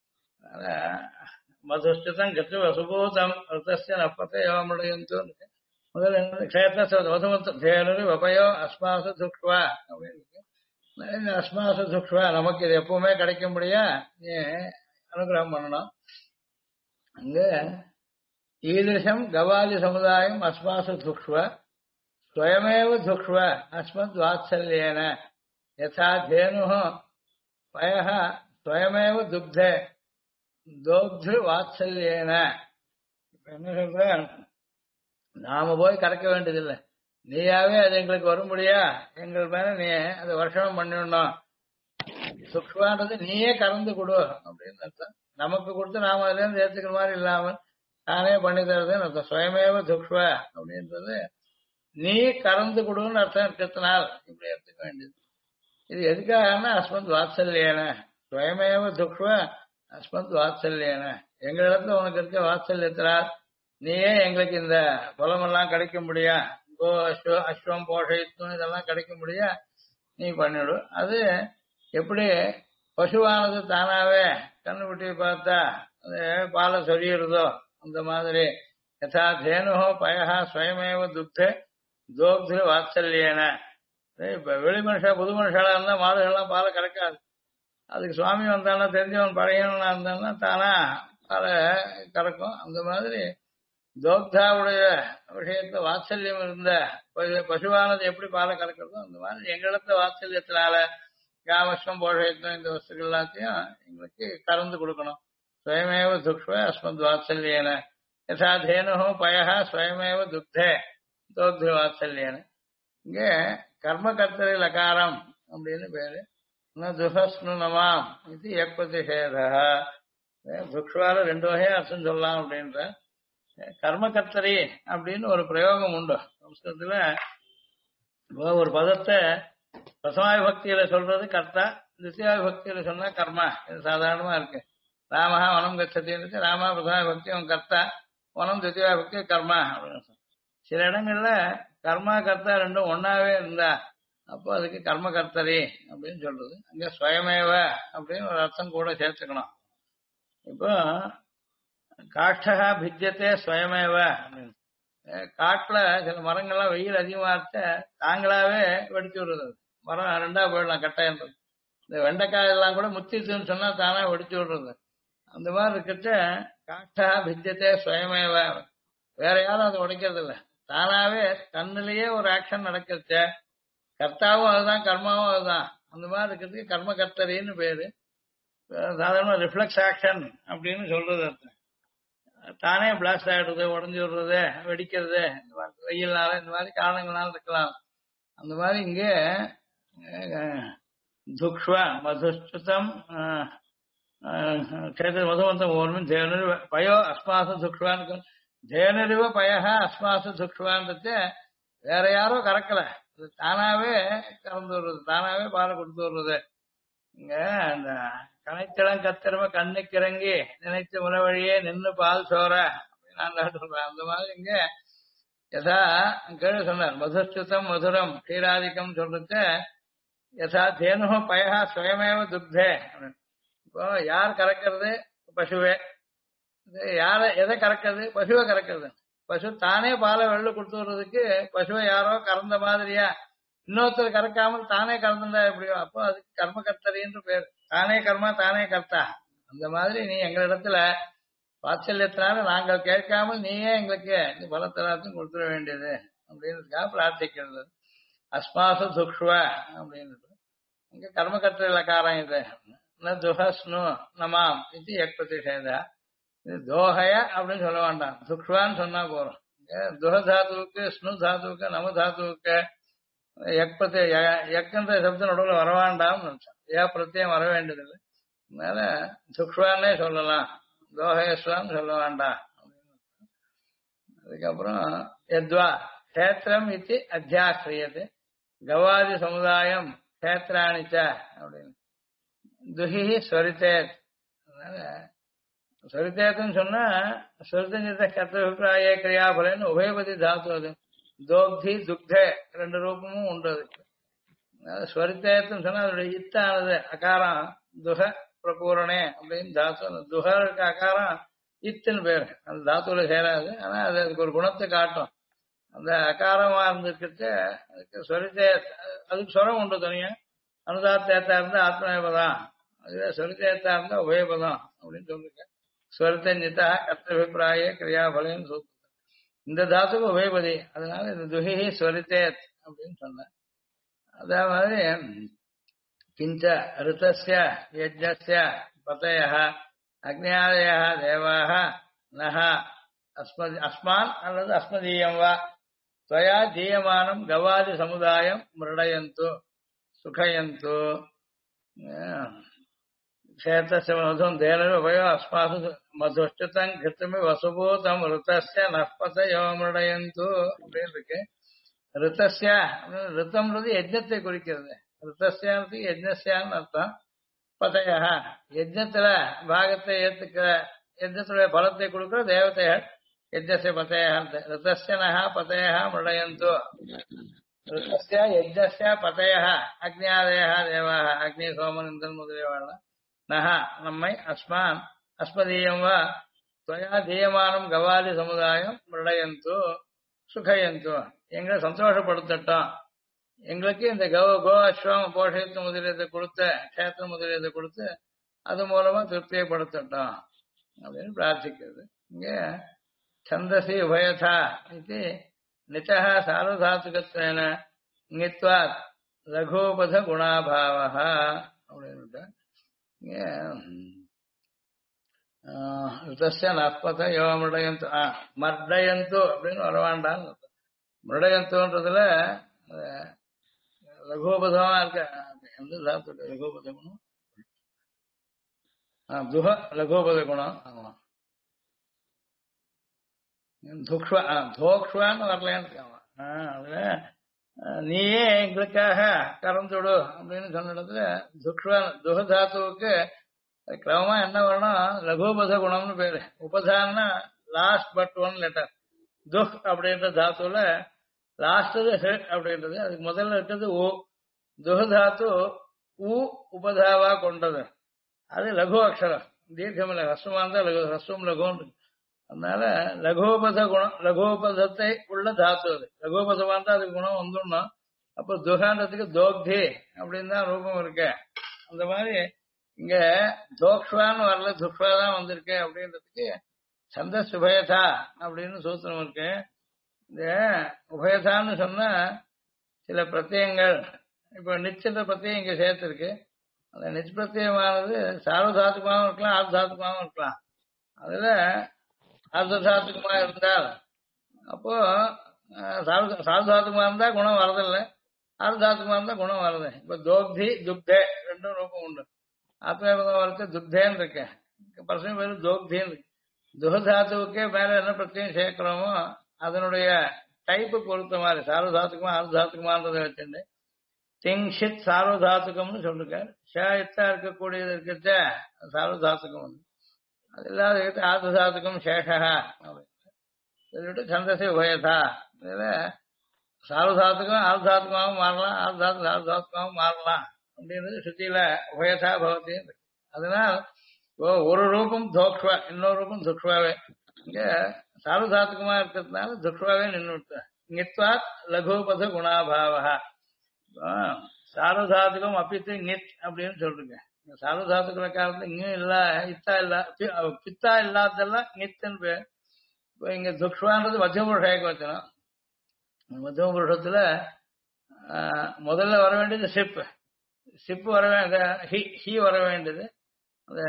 மதுஷ்டிதம் கத்து வசுபூதம் ரிதஸ்ய நப்பத்தை யோமுடையந்து முதல்ல க்ஷேத்திர வபயோ அஸ்மாசு துக்ஷ்வ அப்படின்னு. அஸ்மாசு துக்ஷ்வ நமக்கு இது எப்பவுமே கிடைக்கும்படியா நீ அனுகிரகம் பண்ணணும். அங்க ஈதிருஷம் கவாதி சமுதாயம் அஸ்மாசு துக்ஷ்வ ஸ்வயமேவ துக்ஷ்வ அஸ்மத் வாத்சல்யேன யதா தேனுः பயः ஸ்வயமேவ துக்தே தோக்து வாத்சல்யேன. இப்ப என்ன சொல்ற, நாம போய் கறக்க வேண்டியதில்லை, நீயாவே அது எங்களுக்கு வரும்படியா எங்கள் மேல நீ அதை வருஷனம் பண்ணிடணும். சுக்ஷ்வான்றது நீயே கறந்து கொடு அப்படின்னு அர்த்தம். நமக்கு கொடுத்து நாம அதுல இருந்து ஏத்துக்கிற மாதிரி இல்லாமல் நானே பண்ணி தருதுன்னு அர்த்தம். சுயமேவ துக்ஷ்வ அப்படின்றது நீ கறந்து கொடுன்னு அர்த்தம் இருக்கிறதுனால் இப்படி எடுத்துக்க வேண்டியது. இது எதுக்காகனா அஸ்மத் வாத்சல்யேன சுயமேவ துக்ஷ்வ அஸ்மத் வாத்சல்யேன. எங்களிடத்துல உனக்கு இருக்க வாத்சல்யத்தினால் நீயே எங்களுக்கு இந்த பலமெல்லாம் கிடைக்க முடியா, கோ அஸ்வம் போஷயித்தும் இதெல்லாம் கிடைக்க முடியா நீ பண்ணிடு. அது எப்படி பசுவானது தானாவே கண்ணுக்குட்டி பார்த்தா அது பாலை சொரியுறதோ அந்த மாதிரி யதா தேனுஹோ பயஹா ஸ்வயமேவ துக்தே தோக்து வாத்சல்யேன. இப்ப வெளி மனுஷா புது மனுஷாலா இருந்தா மாடுகள்லாம் பாலை கறக்காது. அதுக்கு சுவாமி வந்தானா தெரிஞ்சவன் பழையவனா இருந்தான்னா தானா பாலை கறக்கும். அந்த மாதிரி தோக்தாவுடைய விஷயத்துல வாத்சல்யம் இருந்த பசுவானது எப்படி பாலை கறக்கிறதோ அந்த மாதிரி எங்களிடத்த வாத்சல்யத்தினால காமஸ்வம் போஷயத்தும் இந்த வஸ்துக்கள் எல்லாத்தையும் எங்களுக்கு கறந்து கொடுக்கணும். ஸ்வயமேவ துக்ஷ்வ அஸ்மத் வாத்சல்யேன யதா தேனுஹோ பயஹா ஸ்வயமேவ துக்தே தோக்து வாத்சல்யேன. இங்க கர்ம கர்த்தரி லகாரம் அப்படின்னு பேரு. ந துஹஸ்னு நமாம் இது எக்பதிஷேதா. துக்ஷ்வால ரெண்டு வகையா அர்த்தம் சொல்லலாம் அப்படின்ற கர்மகர்த்தரி அப்படின்னு ஒரு பிரயோகம் உண்டு சம்ஸ்கிருதத்துல. இப்போ ஒரு பதத்தை பிரசமாய பக்தியில சொல்றது கர்த்தா, தித்தியாய பக்தியில சொன்னா கர்மா. இது சாதாரணமா இருக்கு. ராமஹா வனம் கச்சத்தின்னு ராமா பிரசமாய பக்தி அவன் கர்த்தா, வனம் தித்தியாய பக்தி கர்மா அப்படின்னு சொல்றோம். சில இடங்கள்ல கர்மா கர்த்தா ரெண்டும் ஒன்னாவே இருந்தா அப்போ அதுக்கு கர்மகர்த்தரி அப்படின்னு சொல்றது. அங்க ஸ்வயமேவ அப்படின்னு ஒரு அர்த்தம் கூட சேர்த்துக்கணும். இப்போ காஷ்டா பிஜ்யத்தே ஸ்வயமேவ அப்படின்னு. காட்டுல சில மரங்கள்லாம் வெயில் அதிகமா இருக்க தாங்களாவே வெடிச்சு விடுறது. மரம் ரெண்டா போயிடலாம் கட்டைன்றது. இந்த வெண்டைக்காய் எல்லாம் கூட முத்திச்சுன்னு சொன்னா தானா வெடிச்சு விடுறது. அந்த மாதிரி இருக்கச்ச காஷ்டா பிஜ்யத்தே ஸ்வயமேவ. வேற யாரும் அதை உடைக்கிறது இல்லை. தானாவே தன்னிலேயே ஒரு ஆக்ஷன் நடக்கிறச்ச கர்த்தாவும் அதுதான் கர்மாவும் அதுதான். அந்த மாதிரி இருக்கிறதுக்கு கர்ம கர்த்தரின்னு பேரு. சாதாரண ரிஃப்ளெக்ஸ் ஆக்ஷன் அப்படின்னு சொல்றது அர்த்தம். தானே பிளாஸ்ட் ஆயிடுறது, உடஞ்சி விடுறது, வெடிக்கிறது, இந்த மாதிரி வெயில்னால இந்த மாதிரி காரணங்களால இருக்கலாம். அந்த மாதிரி இங்கே துக்ஷ்வா மதுஸ்துதம் மதுவந்தம் ஓர்மின் தேவனு பயோ அஸ்மாசு துக்ஷ்வான்னு தேவனறிவ பயஹா அஸ்மாசு துக்ஷ்வான்றது வேற யாரோ கறக்கல, அது தானாவே கறந்து விடுறது, தானாவே பாலை கொடுத்து விடுறது. இங்க அந்த கனைத்திளம் கத்திரம கண்ணுக்கு இறங்கி நினைத்து முறை வழியே நின்று பால் சோற அப்படின்னு சொல்றேன். அந்த மாதிரி இங்க யதா கேள்வி சொன்னார் மதுஸ்துதம் மதுரம் க்ஷீராதிக்கம் சொல்றது யதா தேனு பயஹா ஸ்வயமேவ துக்தே. இப்போ யார் கறக்கிறது? பசுவே. யார எதை கறக்கிறது? பசுவை கறக்கிறது. பசு தானே பாலை வெள்ள கொடுத்து விடுறதுக்கு பசுவை யாரோ கறந்த மாதிரியா இன்னொருத்தர் கறக்காமல் தானே கறந்துட்டா எப்படியோ அப்போ அதுக்கு கர்ம கர்த்தரின்னு பேர். தானே கர்மா தானே கர்த்தா. அந்த மாதிரி நீ எங்களிடத்துல வாத்சல்யத்தினால நாங்கள் கேட்காமல் நீயே எங்களுக்கு இந்த பலத்தராத்தையும் கொடுத்துட வேண்டியது அப்படின்றதுக்காக பிரார்த்திக்கிறது. அஸ்மாசு துக்ஷ்வ அப்படின்னு இங்க கர்ம கர்த்தரில காரம் இது. துஹஸ்னு நமாம் இது எக்பதிஷேதா. இது தோஹய அப்படின்னு சொல்ல வேண்டாம், துக்ஷ்வான்னு சொன்னா போறோம். துஹ தாத்துவுக்கு ஸ்னு தாத்துவுக்கு நம தாத்துவுக்கு எக்பத்து எக்குன்ற சப்தம் நடுவில் வர வேண்டாம்னு நினைச்சோம். பிரத்தியம் வர வேண்டியதில்லை. அதனால துக்ஷ்வான்னே சொல்லலாம், தோஹயஸ்வான்னு சொல்ல வேண்டாம். அதுக்கப்புறம் எத்வா கஷேத்திரம் இது அத்தியாக்கிரியது கவாதி சமுதாயம் கஷேத்திராணிச்ச அப்படின்னு துஹி ஸ்வரித்தேத். அதனால ஸ்வரித்தேத்துன்னு சொன்னா ஸ்வரித்த கர்த்தபிப்பிராய கிரியாபலன்னு உபயபதி தாத்து. அது தோக்தி துக்தே ரெண்டு ரூபமும் உண்டு அதுக்கு. ஸ்வரித்தேத்துன்னு சொன்னா அதோடைய இத்தானது அகாரம் துஹ பிரபூரணே அப்படின்னு தாத்து. அந்த துஹருக்கு அகாரம் இத்துன்னு பேரு. அந்த தாத்துல சேராது, ஆனா அது அதுக்கு ஒரு குணத்தை காட்டும். அந்த அகாரமா இருந்துக்கிட்டு அதுக்கு ஸ்வரித்தே அதுக்கு ஸ்வரம் உண்டு தனியா. அனுதாத்தேத்தா இருந்தா ஆத்மநேபதம், அதுவே ஸ்வரித்தேத்தா இருந்தா உபயபதம் அப்படின்னு சொல்லிருக்கேன். ஸ்வரித்தஞ்சிதா கர்த்தபிப்பிராய கிரியாபலன்னு சொல்லுங்க. இந்த தாத்துக்கு உபயபதி, அதனால இந்த துஹி ஸ்வரித்தேத் அப்படின்னு சொன்னேன். அதே மாதிரி கிஞ்ச ரிதஸ்ய யஜ்ஞஸ்ய பதயः அக்னியாதயः தேவாः நஹ அஸ்மான் அல்லது அஸ்மதீயம் வா त्वया दीयमानं गवादि समुदायं मृडयन्तु सुखयन्तु क्षेत्रस्य मधुं धेनुरुभयो अस्मासु मधुष्टतं घृतमि वसुभूतं ऋतस्य नःपतयो मृडयन्तु அப்படின்னு இருக்கு. ரித்தஸ்ய ரித்தம்ன்றது யஜ்ஞத்தை குறிக்கிறது. ரித்தஸ்யானது யஜ்ஞஸ்யான்னு அர்த்தம். பதய யஜ்ஞத்துல பாகத்தை ஏத்துக்கிற யஜ்ஞத்துடைய பலத்தை கொடுக்கிற தேவதைகள் யஜ்ஞஸ்ய பதய. ரித்தஸ்ய நஹ பதய மிருடயந்து. ரித்தஸ்ய யஜ்ஞஸ்ய பதய அக்னியாதய தேவாக அக்னி சோமன் இந்திரன் முதலியவாள் நஹ நம்மை அஸ்மான் அஸ்மதீயம் வா துவயா தீயமானம் கவாதி சமுதாயம் மிருடயந்து சுகயந்து எங்களை சந்தோஷப்படுத்தட்டும். எங்களுக்கு இந்த கோ அஸ்வம் போஷத்து முதலியத்தை கொடுத்த கஷேத்திரம் முதலியத்தை கொடுத்து அது மூலமா திருப்தியப்படுத்தட்டும் அப்படின்னு பிரார்த்திக்கிறது. இங்க சந்தசி உபயதா இது நிச்சா சார்வதாத்துகத்வேன இங்கித்வாத் ரகோபத குணாபாவ அப்படின்னு ரிதஸ்ய நற்பத யோ மிருடயந்து மர்டயந்து அப்படின்னு வரவாண்டான்னு. மிருடயந்துன்றதுல லகோபதமா இருக்க எந்த தாத்துடைய லகோபத குணம்? துஹ லகோபத குணம். ஆமா, துக்ஷ்வா தோக்ஷ்வான்னு வரலையான்னு. ஆமா, அதுல நீயே எங்களுக்காக கறந்துடு அப்படின்னு சொன்ன இடத்துல துக்ஷ்வான் துஹ தாத்துவுக்கு கிரமமா என்ன வரணும்? லகோபத குணம்னு பேரு. உபதான்னா லாஸ்ட் பட் ஒன் லெட்டர். துஹ் அப்படின்ற தாத்துல லாஸ்ட் அப்படின்றது, அதுக்கு முதல்ல இருக்கிறது ஓ. துஹ தாத்து ஊ உபதாவா கொண்டது. அது லகு அக்ஷரம், தீர்க்கம் இல்லை. ஹஸ்வமா இருந்தா லகு, ஹஸ்வம் லகுன்னு. அதனால லகோபத குணம், லகோபதத்தை உள்ள தாத்து அது. லகோபதமா இருந்தா அதுக்கு குணம் வந்துடணும். அப்போ துகான்றதுக்கு தோக்தி அப்படின்னு தான் ரூபம் இருக்கு. அந்த மாதிரி இங்க தோக்ஷ்வான்னு வரல, துக்ஷ்வா தான் வந்திருக்கு அப்படின்றதுக்கு சந்தஸ் உபயதா அப்படின்னு சூத்திரம் இருக்கு. இந்த உபயதான்னு சொன்னா சில பிரத்யங்கள், இப்ப நிச்சய பிரத்யம் இங்க சேர்த்திருக்கு. அந்த நிச்ச பிரத்யமானது சார்வதாத்துக்குமாவும் இருக்கலாம், ஆர்தாத்துக்குமாவும் இருக்கலாம். அதுல ஆர்தாத்துக்குமா இருந்தால் அப்போ சார்வதாத்துக்குமா இருந்தா குணம் வரதில்லை, ஆர்தாத்துக்குமா இருந்தா குணம் வருது. இப்ப தோக்தி துக்தே ரெண்டும் ரூபம் உண்டு. ஆத்மேபதம் வரது துக்தேன்னு இருக்கு, பர்சன் பேரு தோக்தின்னு இருக்கு. துகதாத்துவுக்கே மேல என்ன பிரச்சனையும் சேர்க்கிறோமோ அதனுடைய டைப்பு பொறுத்த மாதிரி சார்வதாத்துக்குமா ஆர்தாத்துக்குமான்றதை வச்சுட்டு திங்ஷித் சார்வதாத்துக்கம்னு சொல்லிருக்காரு. ஷேத்தா இருக்கக்கூடியது இருக்கிறத சார்வதாத்துக்கம் வந்து, அது இல்லாத இருக்கிறது ஆர்தாத்துக்கம் சேஷா சொல்லிட்டு சந்தசி உபயதா. இதுல சார்வதாத்துக்கும் ஆர்தாத்துக்கமாகவும் மாறலாம், ஆர்தாத்துக்கு சார்வதாத்துக்கமாகவும் மாறலாம் அப்படின்றது சுத்தியில உபயதா பவதி. அதனால் ஒரு ரூபம் தோக்ஷ்வா, இன்னொரு ரூபம் துக்ஷ்வாவே. இங்க சார்வதாத்துக்குமா இருக்கிறதுனால துக்ஷ்வாவே நின்று நித்வாத் லகுபத குணாபாவா. சார்வதாத்துக்கும் அப்பித்து நித் அப்படின்னு சொல்றீங்க. சார்வதாத்துக்குற காலத்துல இங்கும் இல்ல, இத்தா இல்ல, பித்தா இல்லாததெல்லாம் நித்துன்னு பேர். இப்போ இங்க துக்ஷ்வான்றது மத்திய புருஷ ஏகவச்சனம். மத்திய புருஷத்துல முதல்ல வர வேண்டியது ஷிப். ஷிப் வர ஹி வர வேண்டியது. அந்த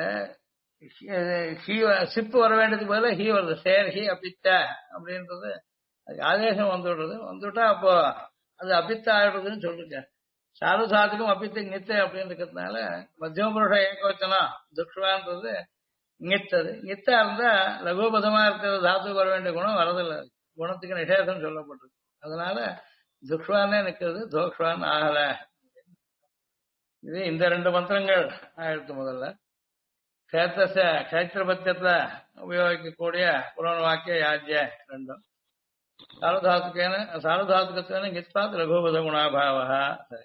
சிப்பு வர வேண்டியதுக்கு பதிலாக ஹீ வருது. சேர் ஹி அபித்த அப்படின்றது அதுக்கு ஆதேசம் வந்துடுறது. வந்துட்டா அப்போ அது அபித்த ஆயிடுறதுன்னு சொல்லிருக்கேன். சாருதாத்துக்கும் அபித்து நித்து அப்படின்னு இருக்கிறதுனால மத்தியம புருஷ ஏகவச்சனம் துக்ஷ்வான்றது நித்தது. நித்தா இருந்தா லகுபதமா இருக்கிற தாத்துக்கு வர வேண்டிய குணம் வரதில்லை, குணத்துக்கு நிஷேதம் சொல்லப்பட்டிருக்கு. அதனால துக்ஷ்வானே நிற்கிறது, தோக்ஷ்வான் ஆகல. இது இந்த ரெண்டு மந்திரங்கள் ஆயிடுத்து. முதல்ல க்ஷேத்திரபத்தியத்துல உபயோகிக்கக்கூடிய புராண வாக்கிய யாஜ்ய ரெண்டும் சாரதாத்துக்கத்துவன கித்பாத் லகுபத குணாபாவா. சரி,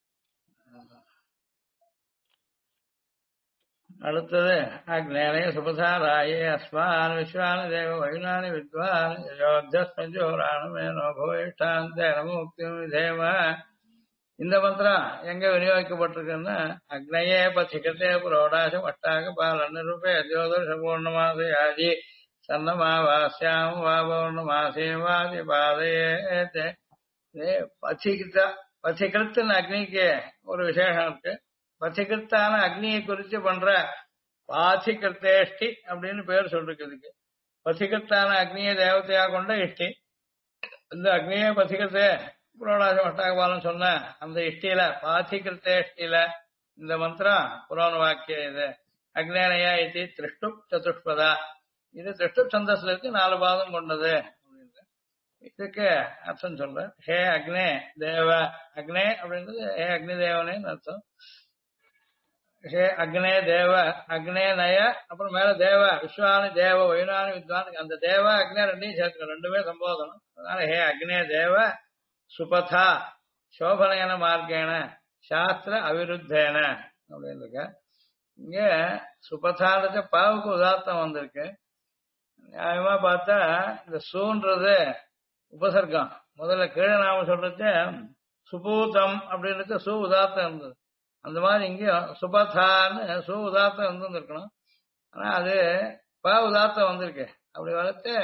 அடுத்தது அக்னேனே சுபசாராயே அஸ்மான் விஸ்வானி தேவ வைனானி வித்வான் யோத்தியஸ்மஜோராணமேனோ பவேஷ்டாந்தே நமமுக்தி விதேம. இந்த மந்திரம் எங்க விநியோகிக்கப்பட்டிருக்குன்னா அக்னயே பசிகத்தே புரோடாசம் அட்டாக பாலன்னு ரூபே ஜோதர் சபூர்ணமாச யாஜி சன்னமாவாஸ்யாம் வா பௌர்ணமாசே வாதி பாதையே. பசிகிருத்துன்னு அக்னிக்கு ஒரு விசேஷம் இருக்கு. பசிகிருத்தான அக்னியை குறித்து பண்ற பாசிகிருத்தேஷ்டி அப்படின்னு பேர் சொல்றதுக்கு. பசிகிருத்தான அக்னியை தேவதையா கொண்ட இஷ்டி. இந்த அக்னியே பசிகிருத்தே புரோடாசம் அஷ்டாகபாலம் சொன்ன அந்த இஷ்டியில பாசிகிருத்தேஷ்டியில இந்த மந்திரம் புராண வாக்கியம். இது அக்னேனயா இது திருஷ்டு சதுஷ்பதா. இது திருஷ்டு சந்தஸ்ல இருக்கு, 4 பாதம் கொண்டது. இதுக்கு அர்த்தம் சொல்ற. ஹே அக்னே தேவ, அக்னே அப்படின்றது ஹே அக்னி தேவனேன்னு அர்த்தம். ஹே அக்னே தேவ, அக்னே நய, அப்புறம் மேல தேவ விஸ்வானி தேவ வைனானி வித்வான். அந்த தேவ அக்னே ரெண்டையும் சேர்த்துக்கணும், ரெண்டுமே சம்போதனம். அதனால ஹே அக்னே தேவ சுபதா சோபனையன மார்க்கேன சாஸ்திர அவிருத்தேன அப்படின்னு இருக்க. இங்க சுபதானது பாவுக்கு உதார்த்தம் வந்திருக்கு. நியாயமா பார்த்தா இந்த சூன்றது உபசர்க்கம். முதல்ல கீழே நாம சொல்றது சுபூதம் அப்படின்றது சு உதார்த்தம் இருந்தது. அந்த மாதிரி இங்கேயும் சுபதான்னு சு உதார்த்தம் இருந்திருக்கணும். ஆனா அது ப உதார்த்தம் வந்திருக்கு. அப்படி வளர்த்து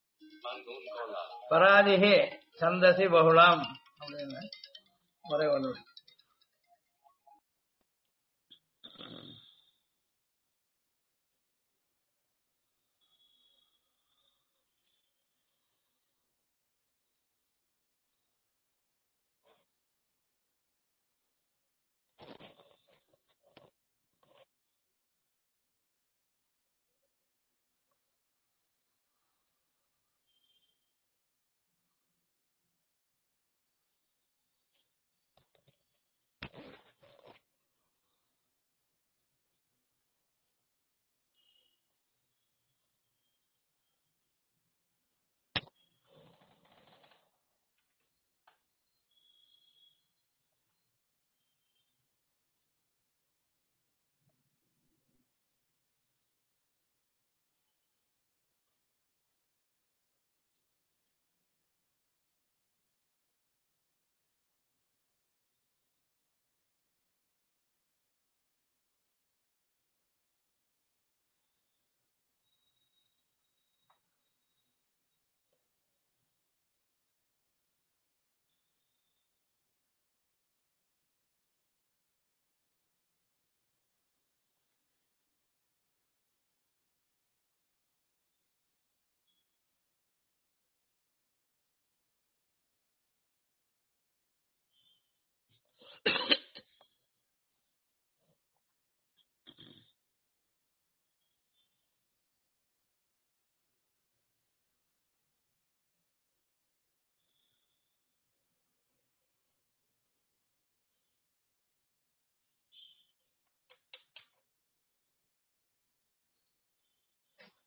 பராதிகி சந்தசி பகுலாம் அப்படின்னு முறை ஒன்று.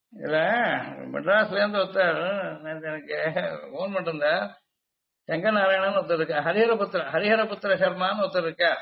இதுல மெட்ராஸ்ல இருந்து ஒருத்தர் நேத்து எனக்கு போன் பண்ணிருந்த சங்கர் நாராயணன் ஒருத்தர் இருக்கா, ஹரிஹரபுத்திர சர்மான்னு ஒருத்தர் இருக்கா.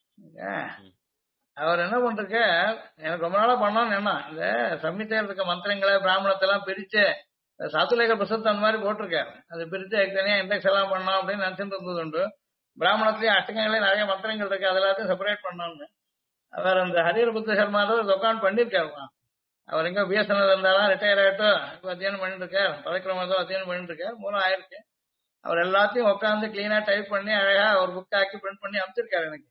அவர் என்ன பண்றக்க, எனக்கு ரொம்ப நாளா பண்ணோம்னு என்ன, இந்த சம்மித்தையில் இருக்க மந்திரங்களை பிராமணத்தை எல்லாம் பிரிச்சு சாத்துலேக புஸ்தகத்தை அந்த மாதிரி போட்டிருக்காரு. அது பிரிச்சு தனியா இண்டெக்ஸ் எல்லாம் பண்ணோம் அப்படின்னு நினைச்சிட்டு இருந்தது உண்டு. பிராமணத்திலேயே அஷ்டகங்களே நிறைய மந்திரங்கள் இருக்கு, அது எல்லாத்தையும் செப்பரேட் பண்ணோம்னு அவர் அந்த ஹரிஹரபுத்திர சர்மா உட்காந்து பண்ணிருக்காரு. அவர் எங்க பிஎஸ்என்எல் இருந்தாலும் ரிட்டையர் ஆயிட்டும் இப்போ அத்தியானம் பண்ணிட்டு இருக்கார், பழக்கிரமத்தோ அத்தியானம் பண்ணிட்டு இருக்கார், மூலம் ஆயிருக்கு. அவர் எல்லாத்தையும் உட்காந்து கிளீனா டைப் பண்ணி அழகா ஒரு புக் ஆக்கி பிரிண்ட் பண்ணி அனுப்பிச்சிருக்காரு எனக்கு.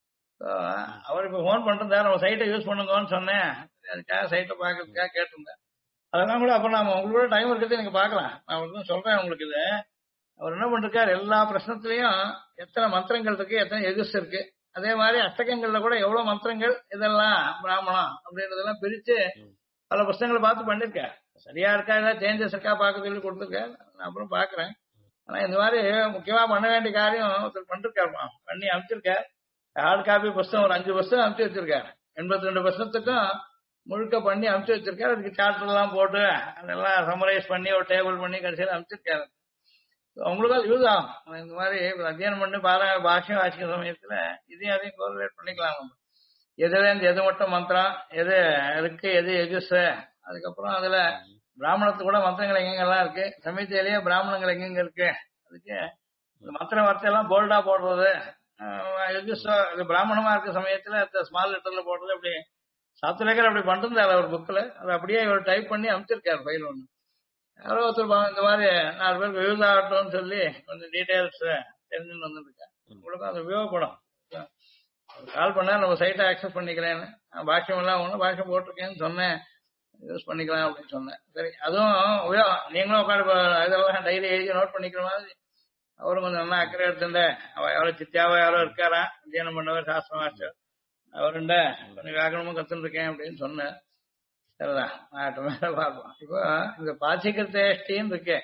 அவர் இப்ப போன் பண்ணிருந்தாரு, நம்ம சைட்டை யூஸ் பண்ணுங்கன்னு சொன்னேன். அதுக்காக சைட்டை பாக்குறதுக்காக கேட்டிருந்தேன். அதெல்லாம் கூட அப்ப நாம உங்களோட டைம் இருக்கிறது நீங்க பாக்கலாம், நான் உங்களுக்கு சொல்றேன் உங்களுக்கு இது. அவர் என்ன பண்ணிருக்காரு, எல்லா பிரச்சனத்திலையும் எத்தனை மந்திரங்கள் இருக்கு, எத்தனை எதிர்ஸ் இருக்கு, அதே மாதிரி அஷ்டகங்கள்ல கூட எவ்வளவு மந்திரங்கள், இதெல்லாம் பிராமணம் அப்படின்றதெல்லாம் பிரிச்சு பல புத்தகங்களை பார்த்து பண்ணிருக்காரு. சரியா இருக்கா, ஏதாவது சேஞ்சஸ் இருக்கா பார்க்க சொல்லி கொடுத்துருக்காரு. நான் அப்புறம் பாக்குறேன். ஆனா இந்த மாதிரி முக்கியமா பண்ண வேண்டிய காரியம் ஒருத்தர் பண்ணிருக்காருமா, பண்ணி அனுப்பிச்சிருக்காரு. ஹார்ட் காப்பி புஸ்தகம் ஒரு 5 புஸ்தகம் அனுப்பிச்சு வச்சிருக்காரு. 82 புஸ்தகத்துக்கும் முழுக்க பண்ணி அனுப்பிச்சு வச்சிருக்காரு. அதுக்கு சார்டர் எல்லாம் போட்டு அதெல்லாம் சமரைஸ் பண்ணி ஒரு டேபிள் பண்ணி கடைசியில் அனுப்பிச்சிருக்காரு. அவங்களுக்கும் அது யூஸ் ஆகும். இந்த மாதிரி அத்தியானம் பண்ணி பாஷ்யம் வாசிக்கிற சமயத்துல இதையும் அதையும் கோரிலேட் பண்ணிக்கலாம். நம்ம எதுல இருந்து எது மட்டும் மந்திரம், எது இருக்கு, எது எஜுஸ், அதுக்கப்புறம் அதுல பிராமணத்துக்கு கூட மந்திரங்கள் எங்கெங்கெல்லாம் இருக்கு, சமயத்திலேயே பிராமணங்கள் எங்கெங்க இருக்கு, அதுக்கு மந்திர வார்த்தை எல்லாம் போல்டா போடுறது, இது பிராமணமா இருக்க சமயத்துல ஸ்மால் லெட்டர்ல போடுறது, அப்படி சாத்துலேக்கர் அப்படி பண்ணிருந்தாரு அவர் புக்ல. அது அப்படியே இவர் டைப் பண்ணி அனுப்பிச்சிருக்காரு ஃபைல் ஒண்ணு. யாரோ ஒருத்தர் இந்த மாதிரி 4 பேருக்கு யூஸ் ஆகட்டும்னு சொல்லி கொஞ்சம் டீடைல்ஸ் தெரிஞ்சுன்னு வந்துருக்கேன். உங்களுக்கும் அது உபயோகப்படும். கால் பண்ணா நம்ம சைட்டை ஆக்சஸ் பண்ணிக்கிறேன்னு, பாஷ்யம் எல்லாம் ஒண்ணு பாஷ்யம் போட்டிருக்கேன்னு சொன்னேன், யூஸ் பண்ணிக்கலாம் அப்படின்னு சொன்னேன். சரி, அதுவும் நீங்களும் உட்காந்து இதெல்லாம் டைரி எழுதி நோட் பண்ணிக்கிற மாதிரி அவரும் கொஞ்சம் நல்லா அக்கறை எடுத்துட்ட. அவ எவ்வளவு சித்தியாவோ யாரோ இருக்காரா அத்தியானம் பண்ணவர், சாஸ்திரம் மாஸ்டர், அவருண்ட கொஞ்சம் வியாக்கணமும் கத்துன்னு இருக்கேன் அப்படின்னு சொன்னேன். சரிதான், மேல பார்ப்போம். இப்போ இந்த பாச்சிகத்தேஷ்டின்னு இருக்கேன்,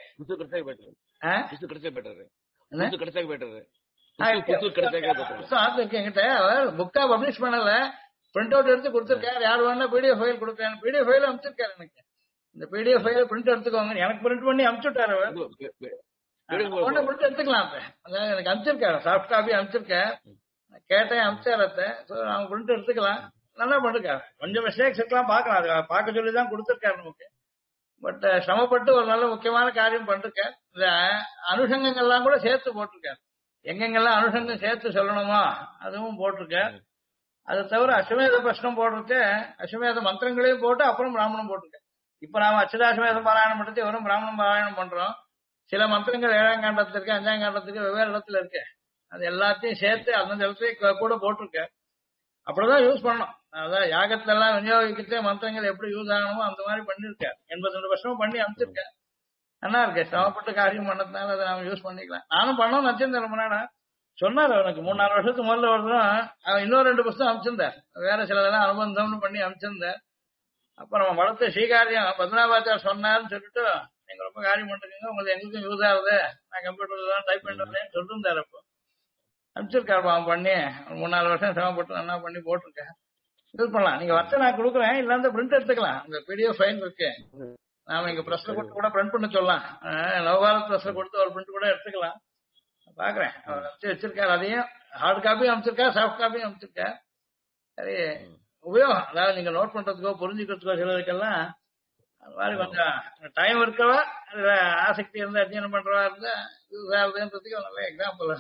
என்கிட்ட அவர் புக்கா பப்ளிஷ் பண்ணல, பிரிண்ட் அவுட் எடுத்து கொடுத்துருக்காரு. யார் வேணா பிடிஎஃப் ஃபைல் கொடுக்குறேன், பிடிஎஃப் ஃபைல் அனுப்பிச்சிருக்காரு எனக்கு. இந்த பிடிஎஃப் ஃபைல் பிரிண்ட் எடுத்துக்கோங்க, எனக்கு பிரிண்ட் பண்ணி அனுப்பிச்சுட்டாரு அவர். பிரிண்ட் எடுத்துக்கலாம். அதாவது எனக்கு அனுப்பிச்சிருக்காரு, சாஃப்ட் காப்பி அனுப்பிச்சிருக்கேன், கேட்டேன் அனுப்பிச்சாரத்தை. அவங்க பிரிண்ட் எடுத்துக்கலாம். நல்லா பண்ணிருக்காரு. கொஞ்சம் மிஸ்டேக்ஸ் இருக்கலாம், பார்க்கலாம், அது பார்க்க சொல்லிதான் கொடுத்துருக்காரு நமக்கு. பட் சிரமப்பட்டு ஒரு நல்ல முக்கியமான காரியம் பண்ணிருக்காரு. இந்த அனுஷங்கங்கள்லாம் கூட சேர்த்து போட்டிருக்காரு. எங்கெங்கெல்லாம் அனுஷங்கம் சேர்த்து சொல்லணுமோ அதுவும் போட்டிருக்காரு. அதை தவிர அஸ்வமேத பிரஷ்னம் போடுறது, அஸ்வமேத மந்திரங்களையும் போட்டு அப்புறம் பிராமணம் போட்டிருக்காரு. இப்ப நாம அச்சுதாஸ்வமேதம் பாராயணம் பண்றது வெறும் பிராமணம் பாராயணம் பண்றோம். சில மந்திரங்கள் 7ஆம் காண்டத்துக்கு 5ஆம் காண்டத்துக்கு வெவ்வேறு இடத்துல இருக்கு. அது எல்லாத்தையும் சேர்த்து அந்தந்த இடத்துல கூட போட்டிருக்காரு. அப்படிதான் யூஸ் பண்ணணும். அதான் யாகத்துல எல்லாம் விநியோகிக்கிட்டு மந்திரங்கள் எப்படி யூஸ் ஆகணுமோ அந்த மாதிரி பண்ணிருக்காரு. 82 வருஷமும் பண்ணி அனுப்பிச்சிருக்கேன். நல்லா இருக்கு. சிரமப்பட்ட காரியம் பண்ணதுனால அதை நாம யூஸ் பண்ணிக்கலாம். நானும் பண்ணோம்னு நினைச்சிருந்தேன் ரொம்ப நாளா. சொன்னார் எனக்கு 3-4 வருஷத்துக்கு முதல்ல வருதும் அவன் இன்னொரு 2 புஸ்தகம் அனுப்பிச்சிருந்தார். வேற சிலதெல்லாம் அனுபந்தம்னு பண்ணி அனுப்பிச்சிருந்தார். அப்ப நம்ம வளர்த்த ஸ்ரீகாரியம் பத்மநாபாச்சார் சொன்னார்னு சொல்லிட்டு நீங்க ரொம்ப காரியம் பண்ணிருக்கீங்க, உங்களுக்கு எங்களுக்கும் யூஸ் ஆகுது, நான் கம்ப்யூட்டர்ல தான் டைப் பண்றேன்னு சொல்லிருந்தாரு. அப்போ அனுப்பிச்சிருக்காரு. அவன் பண்ணி 3-4 வருஷம் சிரமப்பட்டு நல்லா பண்ணி போட்டிருக்கேன். யூஸ் பண்ணலாம். நீங்க வச்ச நான் கொடுக்குறேன், இல்ல அந்த பிரிண்ட் எடுத்துக்கலாம். உங்க பிடிஎஃப் ஃபைல் இருக்கு, நாம இங்க பிரஸ்ல கொடுத்து கூட பிரிண்ட் பண்ண சொல்லலாம். நவபாரத் பிரஸ்ல கொடுத்து ஒரு பிரிண்ட் கூட எடுத்துக்கலாம். பாக்குறேன் அவர் வச்சிருக்காரு. அதையும் ஹார்ட் காப்பியும் அமைச்சிருக்காரு, சாஃப்ட் காப்பியும் அமைச்சிருக்காரு. சரி, உபயோகம். அதாவது நீங்க நோட் பண்றதுக்கோ புரிஞ்சுக்கிறதுக்கோ சிலருக்கெல்லாம் அது மாதிரி கொஞ்சம் டைம் இருக்கவா, அதுல ஆசக்தி இருந்து அத்தியனம் பண்றவா இருந்தா யூஸ் ஆகுதுன்றதுக்கு நல்ல எக்ஸாம்பிள்.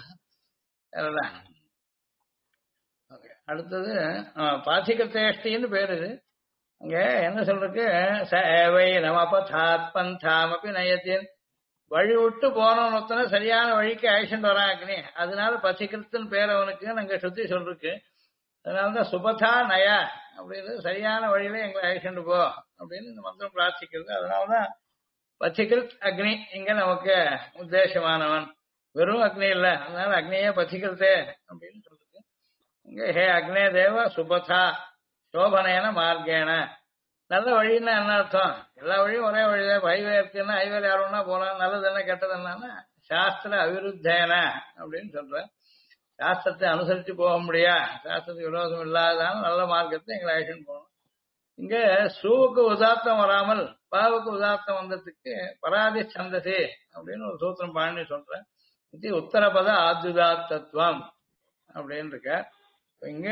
அடுத்தது பாசிகத்தேஷ்டின்னு பேரு. அங்க என்ன சொல்றதுக்கு, சேவை நமபதாத் பந்தாமப்பி நயத்தின், வழி விட்டு போனவனொத்தனை சரியான வழிக்கு ஆக்ஷன் வராங்கனே, அதனால பசிகிருத்துன்னு பேர் அவனுக்கு நாங்க சுத்தி சொல்றதுக்கு. அதனாலதான் சுபதா நய அப்படின்னு சரியான வழியில எங்களை ஆக்ஷன் போ அப்படின்னு இந்த மந்திரம் பிரார்த்திக்கிறது. அதனாலதான் பசிகிருத் அக்னி இங்க நமக்கு உத்தேசமானவன். வெறும் அக்னி இல்ல, அதனால அக்னியே பசிக்கிறதே அப்படின்னு சொல்றது. இங்க ஹே அக்னே தேவ சுபதா சோபனேன மார்க்கேன, நல்ல வழின்னா என்ன அர்த்தம்? எல்லா வழியும் ஒரே வழிதான். ஹைவே இருக்குன்னா ஹைவேல யாருன்னா போலாம், நல்லது என்ன கெட்டது என்னன்னா சாஸ்திர அவிருத்தேன அப்படின்னு சொல்ற. சாஸ்திரத்தை அனுசரிச்சு போக முடியா, சாஸ்திரத்துக்கு விரோதம் இல்லாதான நல்ல மார்க்கத்தை எங்களை ஆக்ஷன் போகணும். இங்க சூவுக்கு உதாத்தம் வராமல் பாவுக்கு உதாத்தம் வந்ததுக்கு பராதி சந்தசி அப்படின்னு ஒரு சூத்திரம் பாணி சொல்றேன். இது உத்தரபத ஆத்யுதாத்தத்துவம் அப்படின்னு இருக்க. இங்க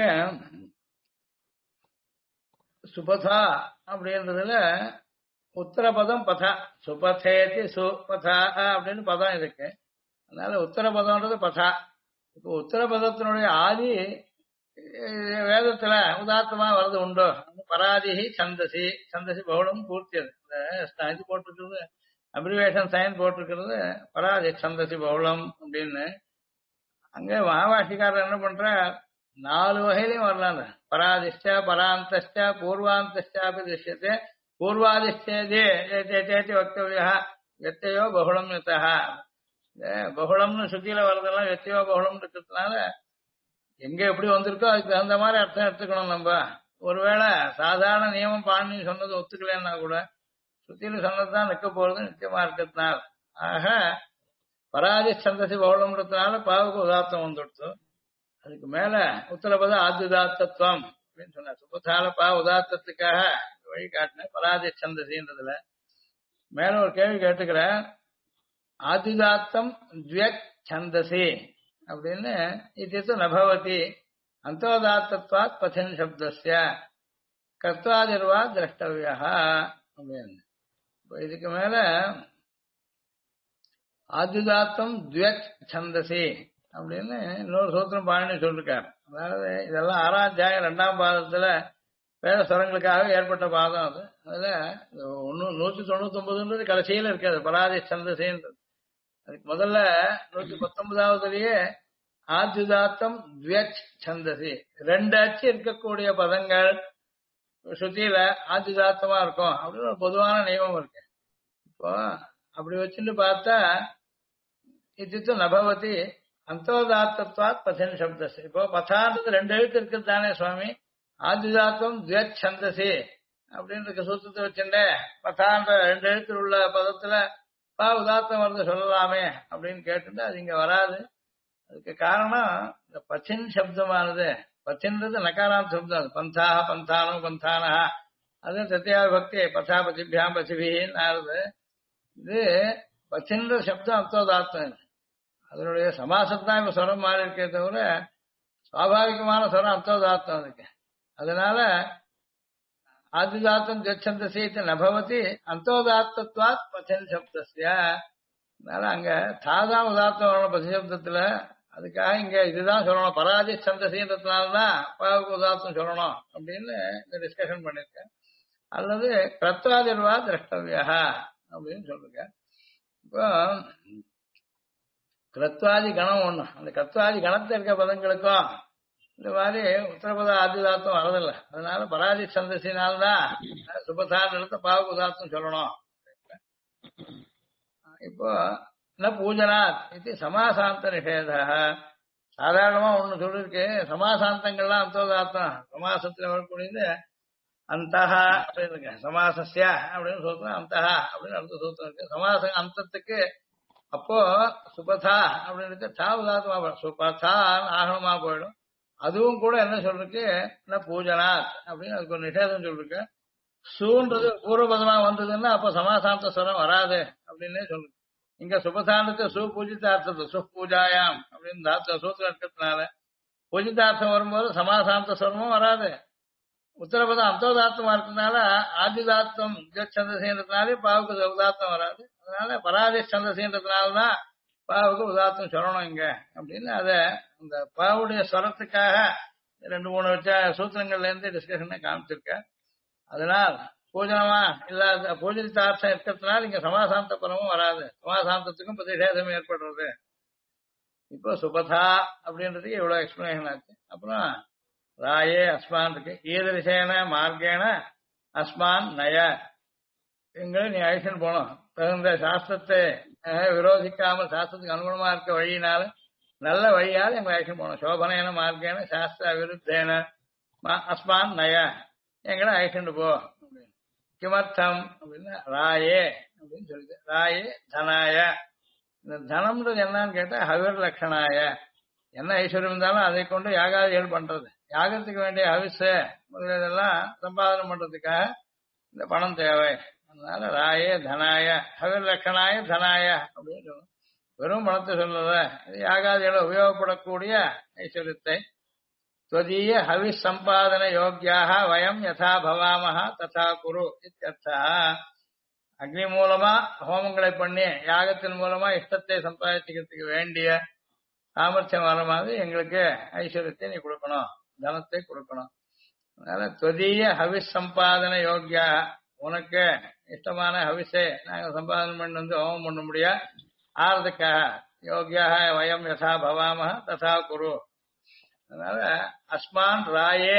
சுபதா அப்படின்றதுல உத்தரபதம் பதா, சுபதேதி சுபதா அப்படின்னு பதம் இருக்கு. அதனால உத்தரபதம்ன்றது பதா. இப்போ உத்தரபதத்தினுடைய ஆதி வேதத்துல உதாத்தமா வர்றது உண்டோ? பராதிஹி சந்தசி, சந்தசி பகுளம் பூர்த்தியது. இது போட்டிருக்கிறது அப்ரிவேஷன் சைன் போட்டிருக்கிறது பராதி சந்தசி பகுளம் அப்படின்னு. அங்க மகாபாஷிக்காரர் என்ன பண்ற, 4 வகையிலையும் வரலாம். பராதிஷ்ட பராந்தஷ்ட பூர்வாந்தஷ்டாபி திருஷ்யத்தை பூர்வாதிஷ்டேதி வக்தவியா வெத்தையோ பகுளம் யதா. பகுளம்னு சுத்தியில வர்றதெல்லாம் வெத்தையோ பகுளம் இருக்கிறதுனால எங்க எப்படி வந்திருக்கோ அதுக்கு தகுந்த மாதிரி அர்த்தம் எடுத்துக்கணும். நம்ம ஒருவேளை சாதாரண நியமம் பாணி சொன்னது ஒத்துக்கலன்னா கூட சுத்தியில சொன்னதுதான் நிற்க போறது நிச்சயமா இருக்கிறதுனால, ஆக பராதி சந்தசி பகுளம்ன்றதுனால பாவுக்கு உதாத்தம் வந்துடுத்து. அதுக்கு மேல உத்தரபத ஆத்யுதாத்தத்துவம் அப்படின்னு சொன்ன சுபத்தால பா உதாத்தத்துக்காக வழிகாட்டின பராதி சந்தசின்றதுல மேல ஒரு கேள்வி கேட்டுக்கிற. ஆத்யுதாத்தம் த்வக் சந்தசி அப்படின்னு இது நபவதி அந்தோதாத்தத்வாத் பசன் சப்தஸ்ய கர்த்தாதிர்வா திரஷ்டவியா அப்படின்னு. இதுக்கு மேல ஆத்யுதாத்தம் த்வக் சந்தசி அப்படின்னு இன்னொரு சூத்திரம் பாணி சொல்லிருக்காரு. அதாவது இதெல்லாம் 6ஆம் அத்தியாயம் 2ஆம் பாதத்துல வேத ஸ்வரங்களுக்காக ஏற்பட்ட பாதம் அது. அதுல 199 கடைசியில இருக்காது பராதி சந்தசின்றது. அதுக்கு முதல்ல 119வதுலயே ஆத்யுதாத்தம் த்வச் சந்தசி 2 அச்சு இருக்கக்கூடிய பதங்கள் ஸ்ருதியில ஆத்யுதாத்தமா இருக்கும் அப்படின்னு ஒரு பொதுவான நியமம் இருக்கு. இப்போ அப்படி வச்சுட்டு பார்த்தா இது நபவதி அந்தோதாத்தத்வாத் பசன் சப்தசி. இப்போ பதான்றது 2 எழுத்து இருக்குது தானே சுவாமி, ஆத்யுதாத்தம் த்வச் சந்தசி அப்படின்னு சூத்திரத்தை வச்சுட்டே பதான்ற 2 எழுத்து உள்ள பதத்துல பா உதாத்தம் வந்து சொல்லலாமே அப்படின்னு கேட்டுட்டு அது இங்க வராது. அதுக்கு காரணம் இந்த பச்சின் சப்தமானது, பச்சின்றது நகாராந்த சப்தம். அது பந்தாக பந்தானோ பந்தானா, அது தத்தியா பக்தி பதா பசிபியாம் பசிபின்னு ஆறுது. இது பச்சின்ற சப்தம் அர்த்தோதாத்தம். அதனுடைய சமாசத்தான் இப்ப ஸ்வரம் மாறி இருக்கே தவிர சுவாபாவிகமான ஸ்வரம் அர்த்தோதாத்தம் இருக்கு. அதனால ஆத்யுதாத்தம் ஜச்சந்தசி நபவதி அந்தோதாத்தத்வாத் பச்சன் சப்தஸ்ய. அதனால அங்க தாதான் உதாத்தம் வரணும் பசிசப்தத்துல. அதுக்காக இங்க இதுதான் சொல்லணும், பராதி சந்தசின்றதுனாலதான் பாவுக்கு உதாத்தம் சொல்லணும் அப்படின்னு இந்த டிஸ்கஷன் பண்ணிருக்கேன். அல்லது கிரத்வாதிர்வா திரஷ்டவியா அப்படின்னு சொல்லுங்க. இப்போ கிரத்வாதி கணம் ஒண்ணு, அந்த கிரத்வாதி கணத்துல இருக்க பதங்களுக்கும் இந்த மாதிரி உத்தரபத ஆத்யுதாத்தம் வரதில்லை. அதனால பராதி சந்தசினால்தான் சுபசார இடத்த பாவுக்கு உதாத்தம் சொல்லணும். இப்போ என்ன பூஜனாத் இது சமாசாந்த நிஷேத. சாதாரணமா ஒண்ணு சொல்லிருக்கு, சமாசாந்தங்கள்லாம் அந்தோதாத்தம் சமாசத்துல வரக்கூடியது அந்தஹா அப்படின்னு இருக்கு. சமாசஸ்ய அப்படின்னு சொல்றோம், அந்தஹா அப்படின்னு அடுத்த சூத்திரம் இருக்கு. சமாச அந்தத்துக்கு அப்போ சுபதா அப்படின்னு தா உதாத்தமா சுபதா ஆகணுமா போயிடும். அதுவும் கூட என்ன சொல்றதுக்கு என்ன பூஜனாத் அப்படின்னு அதுக்கு ஒரு நிஷேதம் சொல்லிருக்கு. சூன்றது பூர்வபதமா வந்ததுன்னா அப்ப சமாசாந்த ஸ்வரம் வராது அப்படின்னே சொல்லுங்க. இங்க சுபசாந்தத்தை சு பூஜிதார்த்தத்தை சுப்பூஜாயாம் அப்படின்னு தாத்த சூத்திரம் இருக்கிறதுனால பூஜிதார்த்தம் வரும்போது சமாசாந்த ஸ்வரமும் வராது. உத்தரபதம் அந்தோதார்த்தமா இருக்கிறதுனால ஆதிதார்த்தம் சந்தசின்றதுனாலே பாவுக்கு உதார்த்தம் வராது. அதனால பராதி சந்தசின்றதுனாலதான் பாவுக்கு உதார்த்தம் சொல்லணும் இங்க அப்படின்னு அத அந்த பாவுடைய ஸ்வரத்துக்காக 2-3 வச்ச சூத்திரங்கள்ல இருந்து டிஸ்கஷனை காமிச்சிருக்க. அதனால் பூஜனமா இல்லாத பூஜிதார்த்தம் இருக்கிறதுனால இங்க சமாசாந்த பரமும் வராது, சமாசாந்தத்துக்கும் பிரதிஷேதம் ஏற்படுறது. இப்போ சுபதா அப்படின்றதுக்கு இவ்வளவு எக்ஸ்பிளேஷன் ஆச்சு. அப்புறம் ராயே அஸ்மான் இருக்கு. ஈதரிசேன மார்க்கேன அஸ்மான் நய, எங்களை நீ அழிச்சுன்னு போனோம். தகுந்த சாஸ்திரத்தை விரோதிக்காமல் சாஸ்திரத்துக்கு அனுகுணமா இருக்க வழியினால நல்ல வழியால் எங்களை அழிச்சுன்னு போனோம். சோபனேன மார்க்கேன சாஸ்திர அவிருத்தேன அஸ்மான் நய, எங்களை அழிச்சுட்டு போ. கிமர்த்தம் அப்படின்னா ராயே அப்படின்னு சொல்லுது. ராயே தனாய, இந்த தனம்ன்றது என்னன்னு கேட்டா ஹவிர் லட்சணாய, என்ன ஐஸ்வர்யம் இருந்தாலும் அதை கொண்டு யாகாதிகள் பண்றது, யாகத்துக்கு வேண்டிய ஹவிச முதலெல்லாம் சம்பாதனம் பண்றதுக்காக இந்த பணம் தேவை அதனால ராயே தனாய ஹவிர் லட்சணாய தனாய அப்படின்னு சொல்லணும். வெறும் பணத்தை சொல்லல, இது யாகாதிகளை உபயோகப்படக்கூடிய ஐஸ்வர்யத்தை. त्वदीय हविः संपादन योग्याः वयं यथा भवामः तथा कुरु इत्यर्थः. அக்னி மூலமா ஹோமங்களை பண்ணி யாகத்தின் மூலமா இஷ்டத்தை சம்பாதிச்சுக்கிறதுக்கு வேண்டிய சாமர்த்தியம் வர மாதிரி எங்களுக்கு ஐஸ்வர்யத்தை நீ கொடுக்கணும், தனத்தை கொடுக்கணும். அதனால त्वदीय हविः संपादन யோகியா, உனக்கு இஷ்டமான ஹவிஸை நாங்கள் சம்பாதனம் பண்ணி வந்து ஹோமம் பண்ண முடியா ஆறதுக்காக யோகியாக வயம் யதா பவாமஹ ததா குரு. அதனால அஸ்மான் ராயே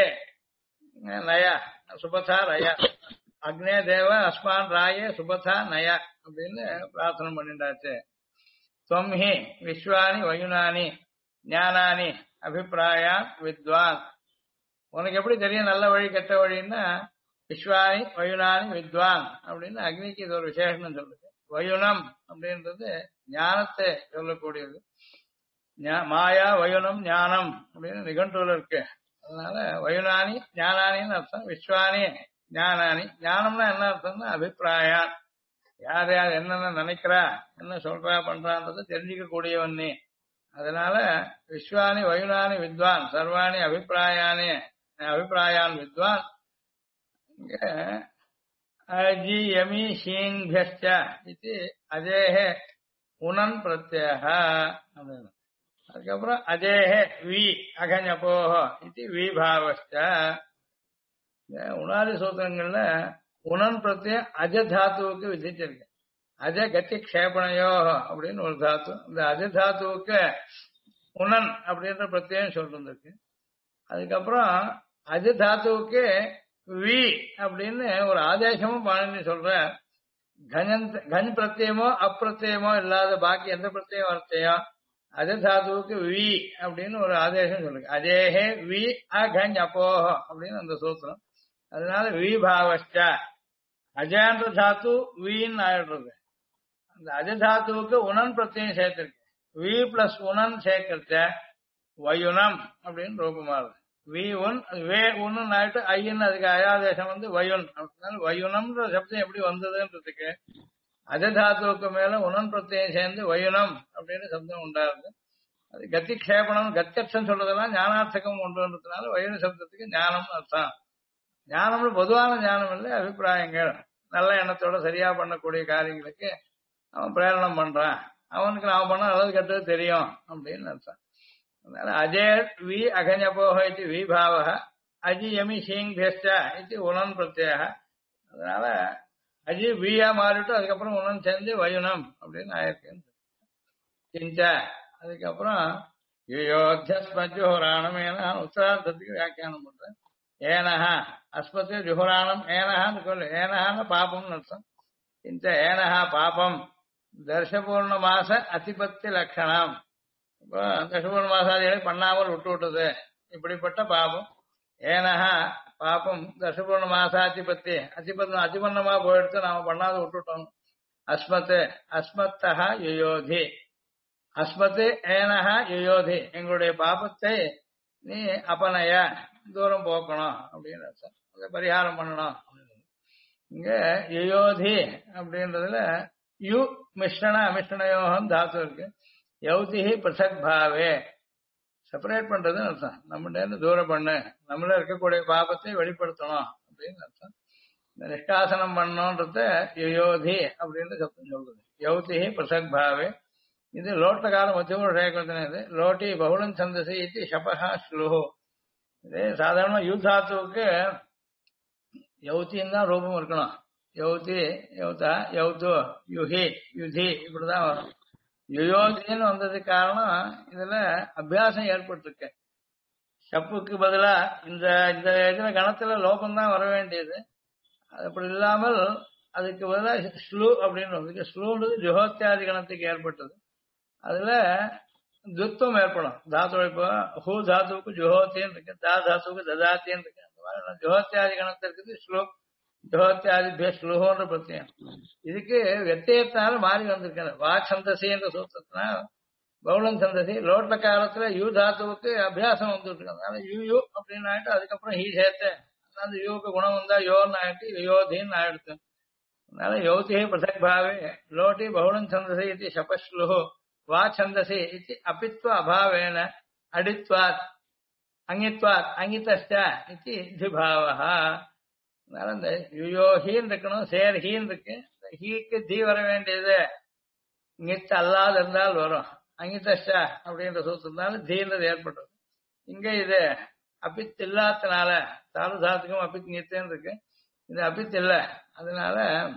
நய சுபதா ரய, அக்னே தேவ அஸ்மான் ராயே சுபதா நய அப்படின்னு பிரார்த்தனை பண்ணிட்டாச்சு. துவம்ஹி விஸ்வானி வயுனானி ஞானானி அபிப்பிராயா வித்வான், உனக்கு எப்படி தெரியும் நல்ல வழி கெட்ட வழின்னா விஸ்வானி வயுனானி வித்வான் அப்படின்னு அக்னிக்கு இது ஒரு விசேஷம் சொல்லுது. வயுனம் அப்படின்றது ஞானத்தை சொல்லக்கூடியது. மாயா வயுனம் ஞானம் அப்படின்னு நிகண்டூல இருக்கு. அதனால வயுனானி ஞானானின்னு அர்த்தம், விஸ்வானி ஞானானி. ஞானம்னா என்ன அர்த்தம்னா அபிப்பிராயா, யார் யார் என்னென்ன நினைக்கிறா என்ன சொல்றா பண்றான்றதை தெரிஞ்சுக்க கூடியவன் நீ. அதனால விஸ்வானி வயுனானி வித்வான் சர்வாணி அபிப்பிராயான் வித்வான். இங்க அஜி யமி ஷீங்பியஸ்ச இது அஜேஹே உனன் பிரத்யஹ. அதுக்கப்புறம் அஜேஹே வி அகஞபோஹ இது விபாவஸ்ச. உணாதி சூத்திரங்கள்ல உணன் பிரத்யம் அஜ தாத்துவுக்கு விதிச்சிருக்கு. அஜ கத்தி க்ஷேபணையோ அப்படின்னு ஒரு தாத்து, இந்த அஜ தாத்துவுக்கு உணன் அப்படின்ற பிரத்யம் சொல்லிருக்கு. அதுக்கப்புறம் அஜ தாத்துவுக்கு வி அப்படின்னு ஒரு ஆதேசமும் பாணினி சொல்ற. கன் பிரத்யமோ அப்பிரத்யமோ இல்லாத பாக்கி எந்த பிரத்யம் வார்த்தையும் அஜ தாத்துவுக்கு வி அப்படின்னு ஒரு ஆதேசம் சொல்லுங்க. அஜேஹே வி அகஞ் அப்போஹ அப்படின்னு அந்த சூத்திரம். அதனால வி பாவஸ்ட அஜான்ற தாத்து வின்னு ஆயிடுறது. அந்த அஜ தாத்துவுக்கு உணன் பிரத்யம் சேர்த்திருக்கு. வி பிளஸ் உணன் சேர்க்கிறத வயுனம் அப்படின்னு ரூபமாறுது. வி உன் வே ஒன்னு ஆயிட்டு ஐயன் அதுக்கு அயாதேசம் வந்து வயுன். அதனால வயுனம்ன்ற சப்தம் எப்படி வந்ததுன்றதுக்கு அஜதாத்துவுக்கு மேல உணன் பிரத்யம் சேர்ந்து வயுனம் அப்படின்னு சப்தம் உண்டாருது. அது கத்தி க்ஷேபணம் கத்தியர்த்தம் சொல்றதெல்லாம் ஞானார்த்தகம் ஒன்றுன்றதுனால வயுன சப்தத்துக்கு ஞானம்னு அர்த்தம். ஞானம்னு பொதுவான ஞானம் இல்லை, அபிப்பிராயங்கள். நல்ல எண்ணத்தோட சரியா பண்ணக்கூடிய காரியங்களுக்கு அவன் பிரேரணம் பண்றான், அவனுக்கு நான் பண்ண அதாவது கெட்டது தெரியும் அப்படின்னு அர்த்தம். அதனால அஜே வி அகஞபோஹ இது விபாவ அஜி யமி ஷீங் பேஸ்ட இது உணன் பிரத்யேக. அதனால அஜி வியா மாறிட்டு அதுக்கப்புறம் உணன் சேர்ந்து வயுனம் அப்படின்னு ஆயிருக்கு. கிஞ்ச அதுக்கப்புறம் யோத்தியஸ்மஜுஹுராணம் ஏன்னா உத்தரார்த்தத்துக்கு வியாக்கியானம் பண்றேன். ஏனஹா அஸ்மத்து ஜுஹுராணம் ஏனஹான்னு சொல்லு. ஏனஹான்னு பாபம்னு அர்த்தம். கிஞ்ச ஏனஹா பாபம் தர்ஷபூர்ண மாச அதிபத்தி லட்சணம். இப்போ தர்ஷபூர்ண மாசாதிகளை பண்ணாமல் விட்டு விட்டது இப்படிப்பட்ட பாபம். ஏனஹா பாபம் தர்ஷபூர்ண மாசாதிபத்தி அதிபன்னமா போயிடுத்து நாம பண்ணாத விட்டுட்டோம். அஸ்மத் அஸ்மத்தஹா யுயோதி அஸ்மத் ஏனஹா யுயோதி எங்களுடைய பாபத்தை நீ அபநய தூரம் போக்கணும் அப்படின்னு அர்த்தம். அதை பரிகாரம் பண்ணணும். இங்க யுயோதி அப்படின்றதுல யு மிஸ்ரண அமிஷ்ரணயோகம் தாத்து இருக்கு. யௌதி பிரசக் பாவே செப்பரேட் பண்றதுன்னு அர்த்தம். நம்மகிட்ட தூரம் பண்ணு, நம்மள இருக்கக்கூடிய பாபத்தை வெளிப்படுத்தணும் அப்படின்னு அர்த்தம். இந்த நிஷ்காசனம் பண்ணோன்றத யுயோதி அப்படின்னு சப்தம் சொல்றது. யௌதி பிரசக் பாவே. இது லோட்டகாலம் மத்தியம இது லோட்டி பகுளம் சந்தசி இது ஷபஹா ஸ்லுஹு. இது சாதாரண யூதாத்துவுக்கு யௌத்தின்னு தான் ரூபம் இருக்கணும். யௌதி யௌதா யௌது யுஹி யுதி இப்படிதான் வரும். யுயோதின்னு வந்ததுக்கு காரணம் இதுல அபியாசம் ஏற்பட்டிருக்கு. ஷப்புக்கு பதிலா இந்த இந்த இதுல கணத்துல லோகம்தான் வர வேண்டியது. அது அப்படி இல்லாமல் அதுக்கு பதிலாக ஸ்லூ அப்படின்னு வந்து ஸ்லூன்றது ஜுஹோத்தியாதி கணத்துக்கு ஏற்பட்டது. அதுல துத்துவம் ஏற்படும். தாத்து இப்போ ஹூ தாத்துவுக்கு ஜுஹோத்தின்னு இருக்கு, தா தாத்துவுக்கு ததாத்தின்னு இருக்கு. அந்த மாதிரி ஜுஹோத்தியாதி கணத்து இருக்குது ஸ்லூ. ஜுஹோத்தியாதி ஸ்லூன்ற பிரத்யம். இதுக்கு வெத்தியத்தினால மாறி வந்திருக்காரு. வாக் சந்தசி என்ற சூத்திரத்தினால பௌளம் சந்தசி லோட்ட காலத்துல யூ தாத்துவுக்கு அபியாசம் வந்துட்டு இருக்கு. அதனால யூ யூ அப்படின்னு ஆயிட்டு அதுக்கப்புறம் ஹீ சேர்த்து அந்த யூக்கு குணம் வந்தா யோன்னு ஆயிட்டு யோதின்னு ஆயிடுத்து. அதனால யோதி பிரதக் பாவே லோட்டி பகுளம் சந்தசி இது சபஸ்லு வா சந்தசி இது அபித்வ அபாவேன அடித்வாத் அங்கித்வாத் அங்கிதஸ்ட இது திபாவஹ. அதனால இந்த யுயோஹின்னு இருக்கணும், சேர்ஹின்னு இருக்கு. ஹீக்கு தி வர வேண்டியது இங்கித்த அல்லாது இருந்தால் வரும். அங்கிதஸ்ட அப்படின்ற சூத்திரத்தினால தீன்றது ஏற்பட்டது. இங்க இது அபித் இல்லாதனால சாருதாத்துக்கும் அபித் நித்தேன்னு இருக்கு. இது அபித் இல்ல, அதனால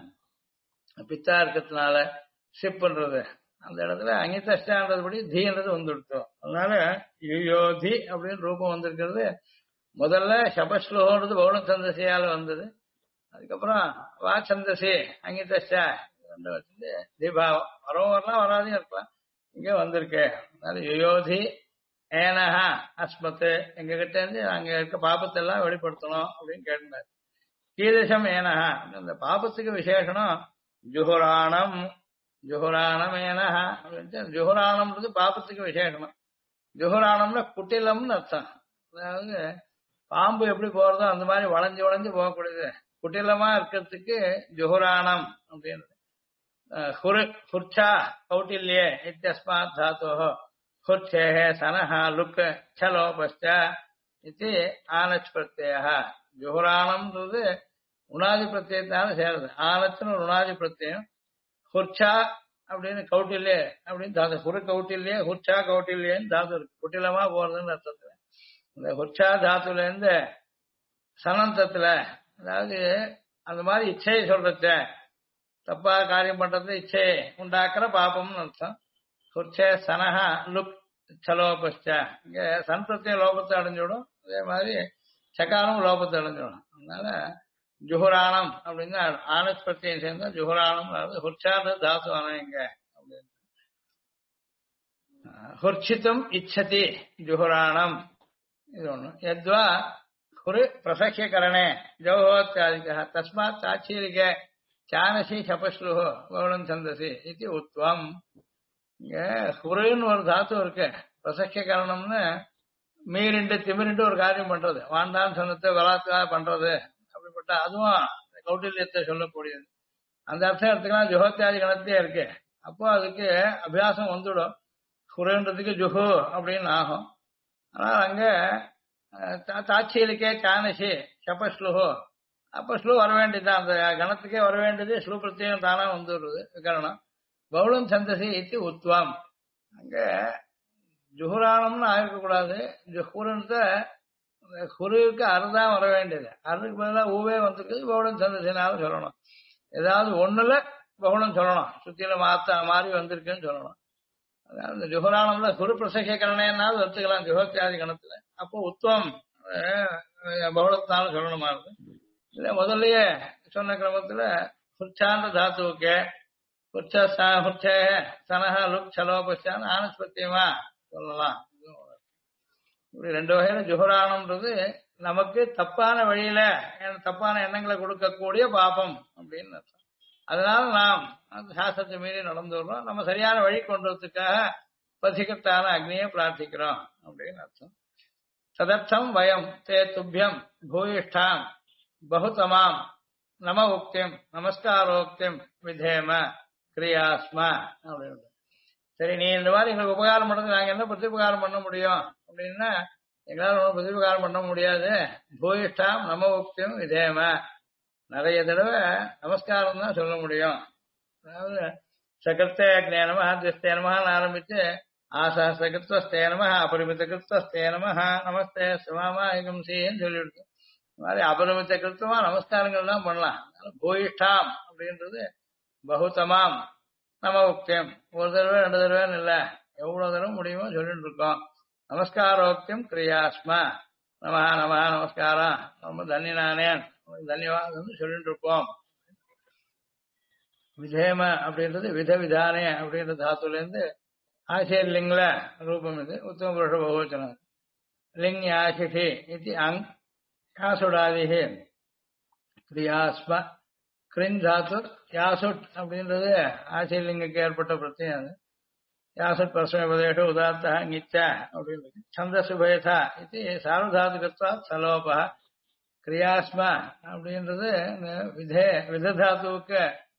பித்தா இருக்கிறதுனால ஷிப் பண்றது அந்த இடத்துல அங்கிதஷ்டான்றதுபடி தீன்றது வந்துடுத்தோம். அதனால யுயோதி அப்படின்னு ரூபம் வந்திருக்கிறது. முதல்ல சபஸ்லோன்றது பௌன சந்தசியால வந்தது. அதுக்கப்புறம் வா சந்தசி அங்கிதஷ்டா வந்து தீபாவம் வரவும் வரலாம், வராதையும் இருக்கலாம். இங்க வந்திருக்கு. அதனால யுயோதி ஏனஹா அஸ்மத்து எங்க கிட்ட இருந்து அங்க இருக்க பாபத்தை எல்லாம் வெளிப்படுத்தணும் அப்படின்னு கேட்டார். கீதசம் ஏனஹா அந்த பாபத்துக்கு விசேஷனம் ஜுஹுராணம். ஜுஹுராணம் ஏனஹா அப்படின்னு ஜுஹுராணம்ன்றது பாபத்துக்கு விசேஷனம். ஜுஹுராணம்னா குட்டிலம்னு அர்த்தம். அதாவது பாம்பு எப்படி போறதோ அந்த மாதிரி வளைஞ்சு வளைஞ்சு போகக்கூடியது. குட்டிலமா இருக்கிறதுக்கு ஜுஹுராணம் அப்படின்னு. ஹுர்ச்சா கௌட்டில்யே இத்தியஸ்மாத் தாத்தோஹ ஹுர்ச்சேஹ சனஹ லுக் சலோபஸ்ச இது ஆனச் பிரத்யயः. ஜுஹுராணம்ன்றது உணாதி பிரத்யத்தினால சேருது. ஆனச்சுன்னு ஒரு உணாதி பிரத்யம். ஹுர்ச்சா அப்படின்னு கௌட்டில்யே அப்படின்னு தாது. ஹுரு கௌட்டில்யே ஹுர்ச்சா கௌட்டில்யேன்னு தாது இருக்கு. குட்டிலமா போறதுன்னு அர்த்தத்துல. இந்த ஹுர்ச்சா தாத்துல இருந்து சனந்தத்துல, அதாவது அந்த மாதிரி இச்சையை சொல்றச்ச தப்பா காரியம் பண்றது இச்சை உண்டாக்குற பாபம்னு அர்த்தம். ஹுர்ச்சே சனஹா லுக் சலோபஸ்ச இங்க சன் பிரத்யம் லோபத்தை அடைஞ்சிடும். அதே மாதிரி சகாரம் லோபத்தை அடைஞ்சிடும். அதனால ஜுஹுராணம் அப்படின்னா ஆனஸ் பிரத்யம் சேர்ந்தா ஜுஹுராணம். ஹுர்ச்சான தாத்து ஆனா இங்க அப்படின்னு ஹுர்ச்சிதம் இச்சதி ஜுஹுராணம் இது ஒண்ணு. யத்வா குரு பிரசக்கியகரணே ஜௌஹோத்யாதிக தஸ்மாத் சாட்சீரிக சானசி சபஸ்லு பௌளம் சந்தசி இது உத்வம். இங்க குருன்னு ஒரு தாத்து இருக்கு. பிரசக்கியகரணம்னு மீறிண்டு திமிரிண்டு ஒரு காரியம் பண்றது, வாண்டான் சொன்னத்தை வளாத்தா பண்றது அப்படிப்பட்ட அதுவும் கௌட்டில்யத்தை சொல்லக்கூடியது. அந்த அர்த்தம் எடுத்துக்கலாம். ஜுஹோத்தியாதி கணத்திலே இருக்கு. அப்போ அதுக்கு அபியாசம் வந்துடும். குருன்றதுக்கு ஜுஹு அப்படின்னு ஆகும். ஆனால் அங்க தாட்சியிலுக்கே சானசி சபஸ்லுஹோ அப்ப ஸ்லூ வர வேண்டியதுதான். அந்த கணத்துக்கே வர வேண்டியது ஸ்லூ பிரத்யேகம் தானா வந்துடுறது விகரணம். பௌளம் சந்தசி இது உத்வம். அங்க ஜுஹுராணம்னு ஆயிருக்க கூடாது. ஜுஹூரன்ட்ட குருவுக்கு அறுதான் வர வேண்டியது. அறுக்கு பதிலாக ஊவே வந்துருக்குது. பௌளம் சந்தசினாலும் சொல்லணும். ஏதாவது ஒண்ணுல பௌளம் சொல்லணும். சுத்தியில மாறி வந்திருக்குன்னு சொல்லணும். அதாவது ஜுஹுராணம்ல குரு பிரசக்கியகரணேனாலும் எடுத்துக்கலாம் ஜுஹோத்தியாதி கணத்துல. அப்போ உத்வம் பௌளத்தினாலும் சொல்லணுமா இருக்கு. இல்ல முதல்லயே சொன்ன கிரமத்துல ஹுர்ச்சாந்த தாத்துவுக்கு ஹுர்ச்சே சனஹ லுக் சலோபஸ்சான்னு ஆனஸ்பத்தியமா சொல்லலாம். இப்படி ரெண்டு வகையில ஜுஹுராணம்ன்றது நமக்கு தப்பான வழியில தப்பான எண்ணங்களை கொடுக்கக்கூடிய பாபம் அப்படின்னு அர்த்தம். அதனால நாம் அந்த சாஸ்திரத்தை மீறி நடந்து வர்றோம். நம்ம சரியான வழி கொண்டு வரதுக்காக பதிகத்தான அக்னியை பிரார்த்திக்கிறோம் அப்படின்னு அர்த்தம். ததர்த்தம் வயம் தே துப்பியம் பூயிஷ்டாம் பகுதமாம் நம உக்தியம் நமஸ்காரோக்தியம் விதேம கிரியாஸ்ம அப்படின்னு. சரி, நீ இந்த மாதிரி எங்களுக்கு உபகாரம் பண்றது நாங்க என்ன பிரதிபகாரம் பண்ண முடியும் அப்படின்னா எங்களால் ஒன்றும் பிரதிபகாரம் பண்ண முடியாது. பூயிஷ்டாம் நம உக்தியம் விதேம நிறைய தடவை நமஸ்காரம் தான் சொல்ல முடியும். அதாவது சகிருத்தே அக்னே நம திஸ்தே நமன்னு ஆரம்பிச்சு ஆசா சகிருத்தஸ்தே நம அபரிமித கிருத்தஸ்தே நம நமஸ்தே சுமாமா ஏகம்சின்னு சொல்லிவிடுது. இந்த மாதிரி அபரிமித கிருத்தமா நமஸ்காரங்கள் தான் பண்ணலாம். பூயிஷ்டாம் அப்படின்றது பகுதமாம் நம உக்தியம் ஒரு தடவை ரெண்டு தடவைன்னு இல்லை, எவ்வளவு தடவை முடியுமோ சொல்லிட்டு இருக்கோம். நமஸ்காரோக்தியம் கிரியாஸ்ம நம நம நமஸ்காரம் ரொம்ப தன்யனானேன் தன்யவாதம் சொல்லிட்டு இருப்போம். விதேம அப்படின்றது வித விதானே அப்படின்ற தாத்துல இருந்து ஆசிரியர் லிங்ல ரூபம் இது உத்தம புருஷ பகவச்சனம். லிங் யாசிஷி இது அங் யாசுடாதிஹி கிரியாஸ்ம கிரின் தாத்து யாசுட் அப்படின்றது ஆசிரியர் லிங்குக்கு ஏற்பட்ட பிரச்சனை. யாசுட் பரஸ்மபதேஷு உதார்த்த நிச்ச அப்படின்னு சந்தசுபேதா இது சார்வதாதுகத்வா சலோப கிரியாஸ்ம அப்படின்றது விததாத்துவுக்கு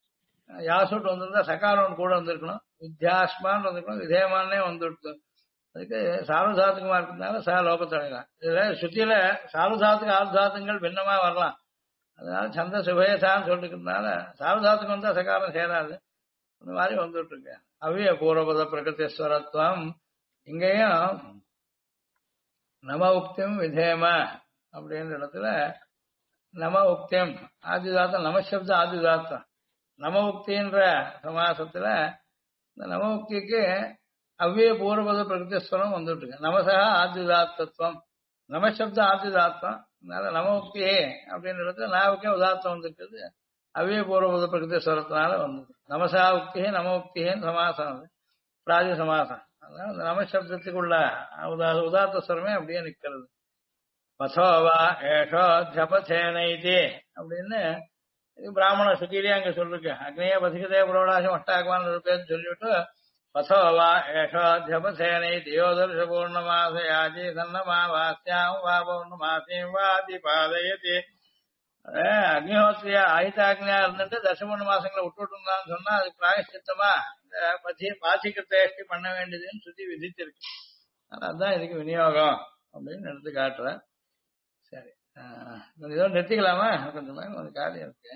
யாசுட்டு வந்திருந்தா சகாரம் கூட வந்திருக்கணும், வித்யாஸ்மான் வந்திருக்கணும், விதேயமானே வந்துடுத்து. அதுக்கு சார்வதாத்துக்குமா இருக்கிறதுனால லோகத்தடையலாம். இதுல சுத்தியில சார்வதாத்துக்கு ஆர்தாத்துங்கள் பின்னமா வரலாம். அதனால சந்த சுபேசான்னு சொல்லிருக்கிறதுனால சார்வதாத்துக்கு வந்தா சகாரம் சேராது. அந்த மாதிரி வந்துட்டு இருக்கு. அவ்விய பூர்வபத பிரகிருத்தீஸ்வரத்துவம் இங்கேயும் நம உக்தியம் விதேம அப்படின்ற இடத்துல நம உக்தியம் ஆதிதாத்தம், நமசப்தம் ஆதிதாத்தம். நம உக்தின்ற சமாசத்துல இந்த நம உக்திக்கு அவ்விய பூர்வபத பிரகிருத்தீஸ்வரம் வந்துட்டு இருக்கு. நமசா ஆதிதாத்தத்துவம், நமசப்தம் ஆதிதாத்தம். அதனால நம உக்தியே அப்படின்ற இடத்துல நாவுக்கே உதாத்தம் வந்திருக்குது. அவ்விய பூர்வபத பிரகிருத்தீஸ்வரத்தினால வந்தது. நமசா உக்தியே நம உக்தியேன்னு சமாசம் அது பிராஜ சமாசம். அதனால இந்த நமசப்தத்துக்குள்ள உதாத்த ஸ்வரமே அப்படியே நிக்கிறது. பசோவா ஏஷோ ஜபசேனைதி அப்படின்னு பிராமண சுத்திலேயே அங்க சொல்லிருக்கு. அக்னேய பதிகதே புரோடாசம் அஷ்டாகமான பேர் சொல்லிவிட்டு பசோவா ஏஷோ ஜபசேனை தியோதர்ஷ பூர்ணமாசயாஜி சன்னமா வாஸ்யாம் வா பௌர்ணமாசீம் வாதி பாதயதி. அக்னிஹோத்திரியா ஆயுதாக்னியா இருந்துட்டு தசமூணு மாசங்களை விட்டுட்டுருந்தான்னு சொன்னா அது பிராயஷ்சித்தமா பாசிக்கிருத்தேஷ்டி பண்ண வேண்டியதுன்னு சுத்தி விதிச்சிருக்கு. அதுதான் இதுக்கு விநியோகம் அப்படின்னு எடுத்து காட்டுறேன். சரி, இதோ நிறுத்திக்கலாமா? கொஞ்சம் கொஞ்சம் காரியம் இருக்கு.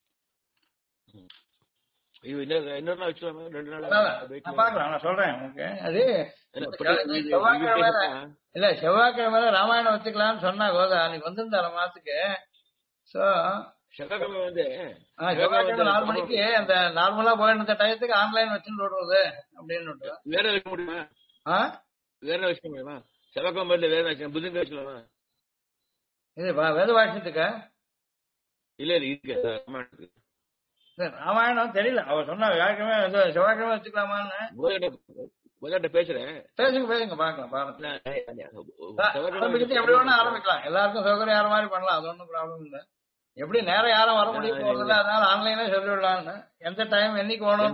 இன்னொரு நாள் வச்சுக்கலாமா? 2 நாள் நான் பாக்கலாம், நான் சொல்றேன் உங்களுக்கு. அது செவ்வாய்க்கிழமை இல்ல, செவ்வாய்க்கிழமை ராமாயணம் வச்சுக்கலாம்னு சொன்னா கோதா அன்னைக்கு வந்திருந்தார மாத்துக்கு. சோ செவ்வாய்க்கிழமை வந்து செவ்வாய்க்கிழமை 4 மணிக்கு அந்த நார்மலா போயிருந்த டயத்துக்கு ஆன்லைன் வச்சுட்டு விடுறது அப்படின்னு வேற வைக்க முடியுமா? வேற வச்சுக்க முடியுமா? செவ்வாய்க்கிழமை வேற வச்சு புதன் வச்சுக்கலாமா? இது வேத வாட்சத்துக்கா? இல்ல இருக்கு ராமாயணம் தெரியல. அவர் சொன்ன வியாழக்கிழமை செவ்வாய்க்கிழமை வச்சுக்கலாமான்னு பேசுறேன். பேசுங்க பாக்கலாம் பாருங்க. எப்படி வேணா ஆரம்பிக்கலாம், எல்லாருக்கும் சௌகரியம் யார மாதிரி பண்ணலாம், அது ஒன்றும் ப்ராப்ளம் இல்லை. எப்படி நேரம் யாரும் வர முடியும் போறதில்ல, அதனால ஆன்லைனே சொல்லிவிடலான்னு. எந்த டைம் என்னைக்கு வேணும்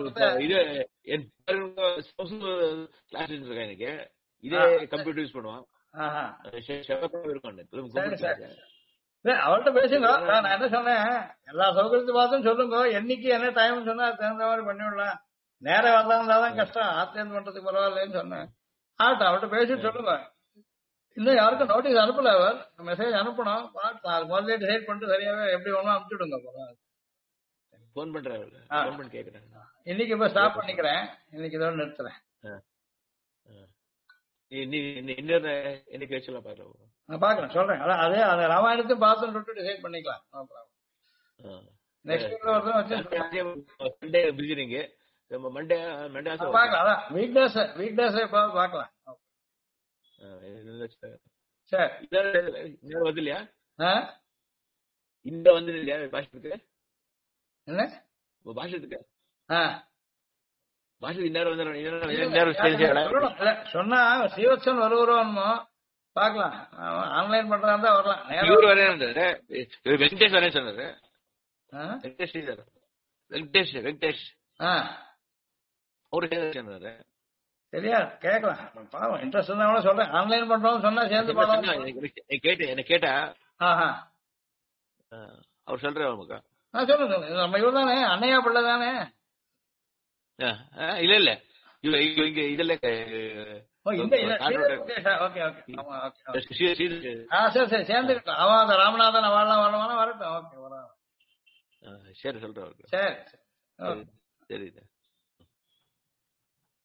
எனக்கு இதே கம்ப்யூட்டர் யூஸ் பண்ணுவான். அவர்கிட்ட பேசுங்க. நான் என்ன சொன்னேன், எல்லா சௌகரியத்தை பார்த்தும் சொல்லுங்க, என்னைக்கு என்ன டைம் சொன்னா அது தகுந்த மாதிரி பண்ணிவிடலாம். நேரம் வரதான் கஷ்டம், ஆத்தியம் பண்றதுக்கு பரவாயில்லன்னு சொன்னேன். அவர்கிட்ட பேசிட்டு சொல்லுங்க. இன்னும் யாருக்கும் நோட்டீஸ் அனுப்பல, அவர் மெசேஜ் அனுப்பணும். முதல்ல டிசைட் பண்ணிட்டு சரியாவே எப்படி வேணும் அனுப்பிச்சுடுங்க. போன் பண்றேன், கேக்குறேன். இன்னைக்கு இப்ப ஸ்டாப் பண்ணிக்கிறேன், இன்னைக்கு இதோட நிறுத்துறேன். பாக்குறேன் சொல்றேன். அதே அந்த ராமாயணத்தையும் பார்த்து டிசைட் பண்ணிக்கலாம். நெக்ஸ்ட் வீக்ல ஒரு பார்க்கலாம். வீக்டேஸ் பார்க்கலாம். சரி, வந்து இல்லையா இந்த வந்து இல்லையா பாஷத்துக்கு? என்ன பாஷத்துக்கு சொன்னா சீவத்சன் வருவோம் பாக்கலாம். ஆன்லைன் பண்றதா இருந்தா வரலாம். வெங்கடேஷ் வரேன் சொன்னாரு. வெங்கடேஷ் அவரு சொன்னாரு. சரியா கேட்கலாம், பாவம் இன்ட்ரெஸ்ட் இருந்தா சொல்றேன். ஆன்லைன் பண்றோம் சொன்னா சேர்ந்து என்ன கேட்டா அவர் சொல்றாரு. சொல்லுங்க, நம்ம இவர் தானே, அன்னையா பிள்ளை தானே? இல்ல இல்ல இங்க இதுல சரி சேர்ந்துக்கிட்டோம். அவன் அந்த ராமநாதன் அவெல்லாம் வரணும் வரட்டும். ஓகே, சரி சொல்றேன். சரி சரி.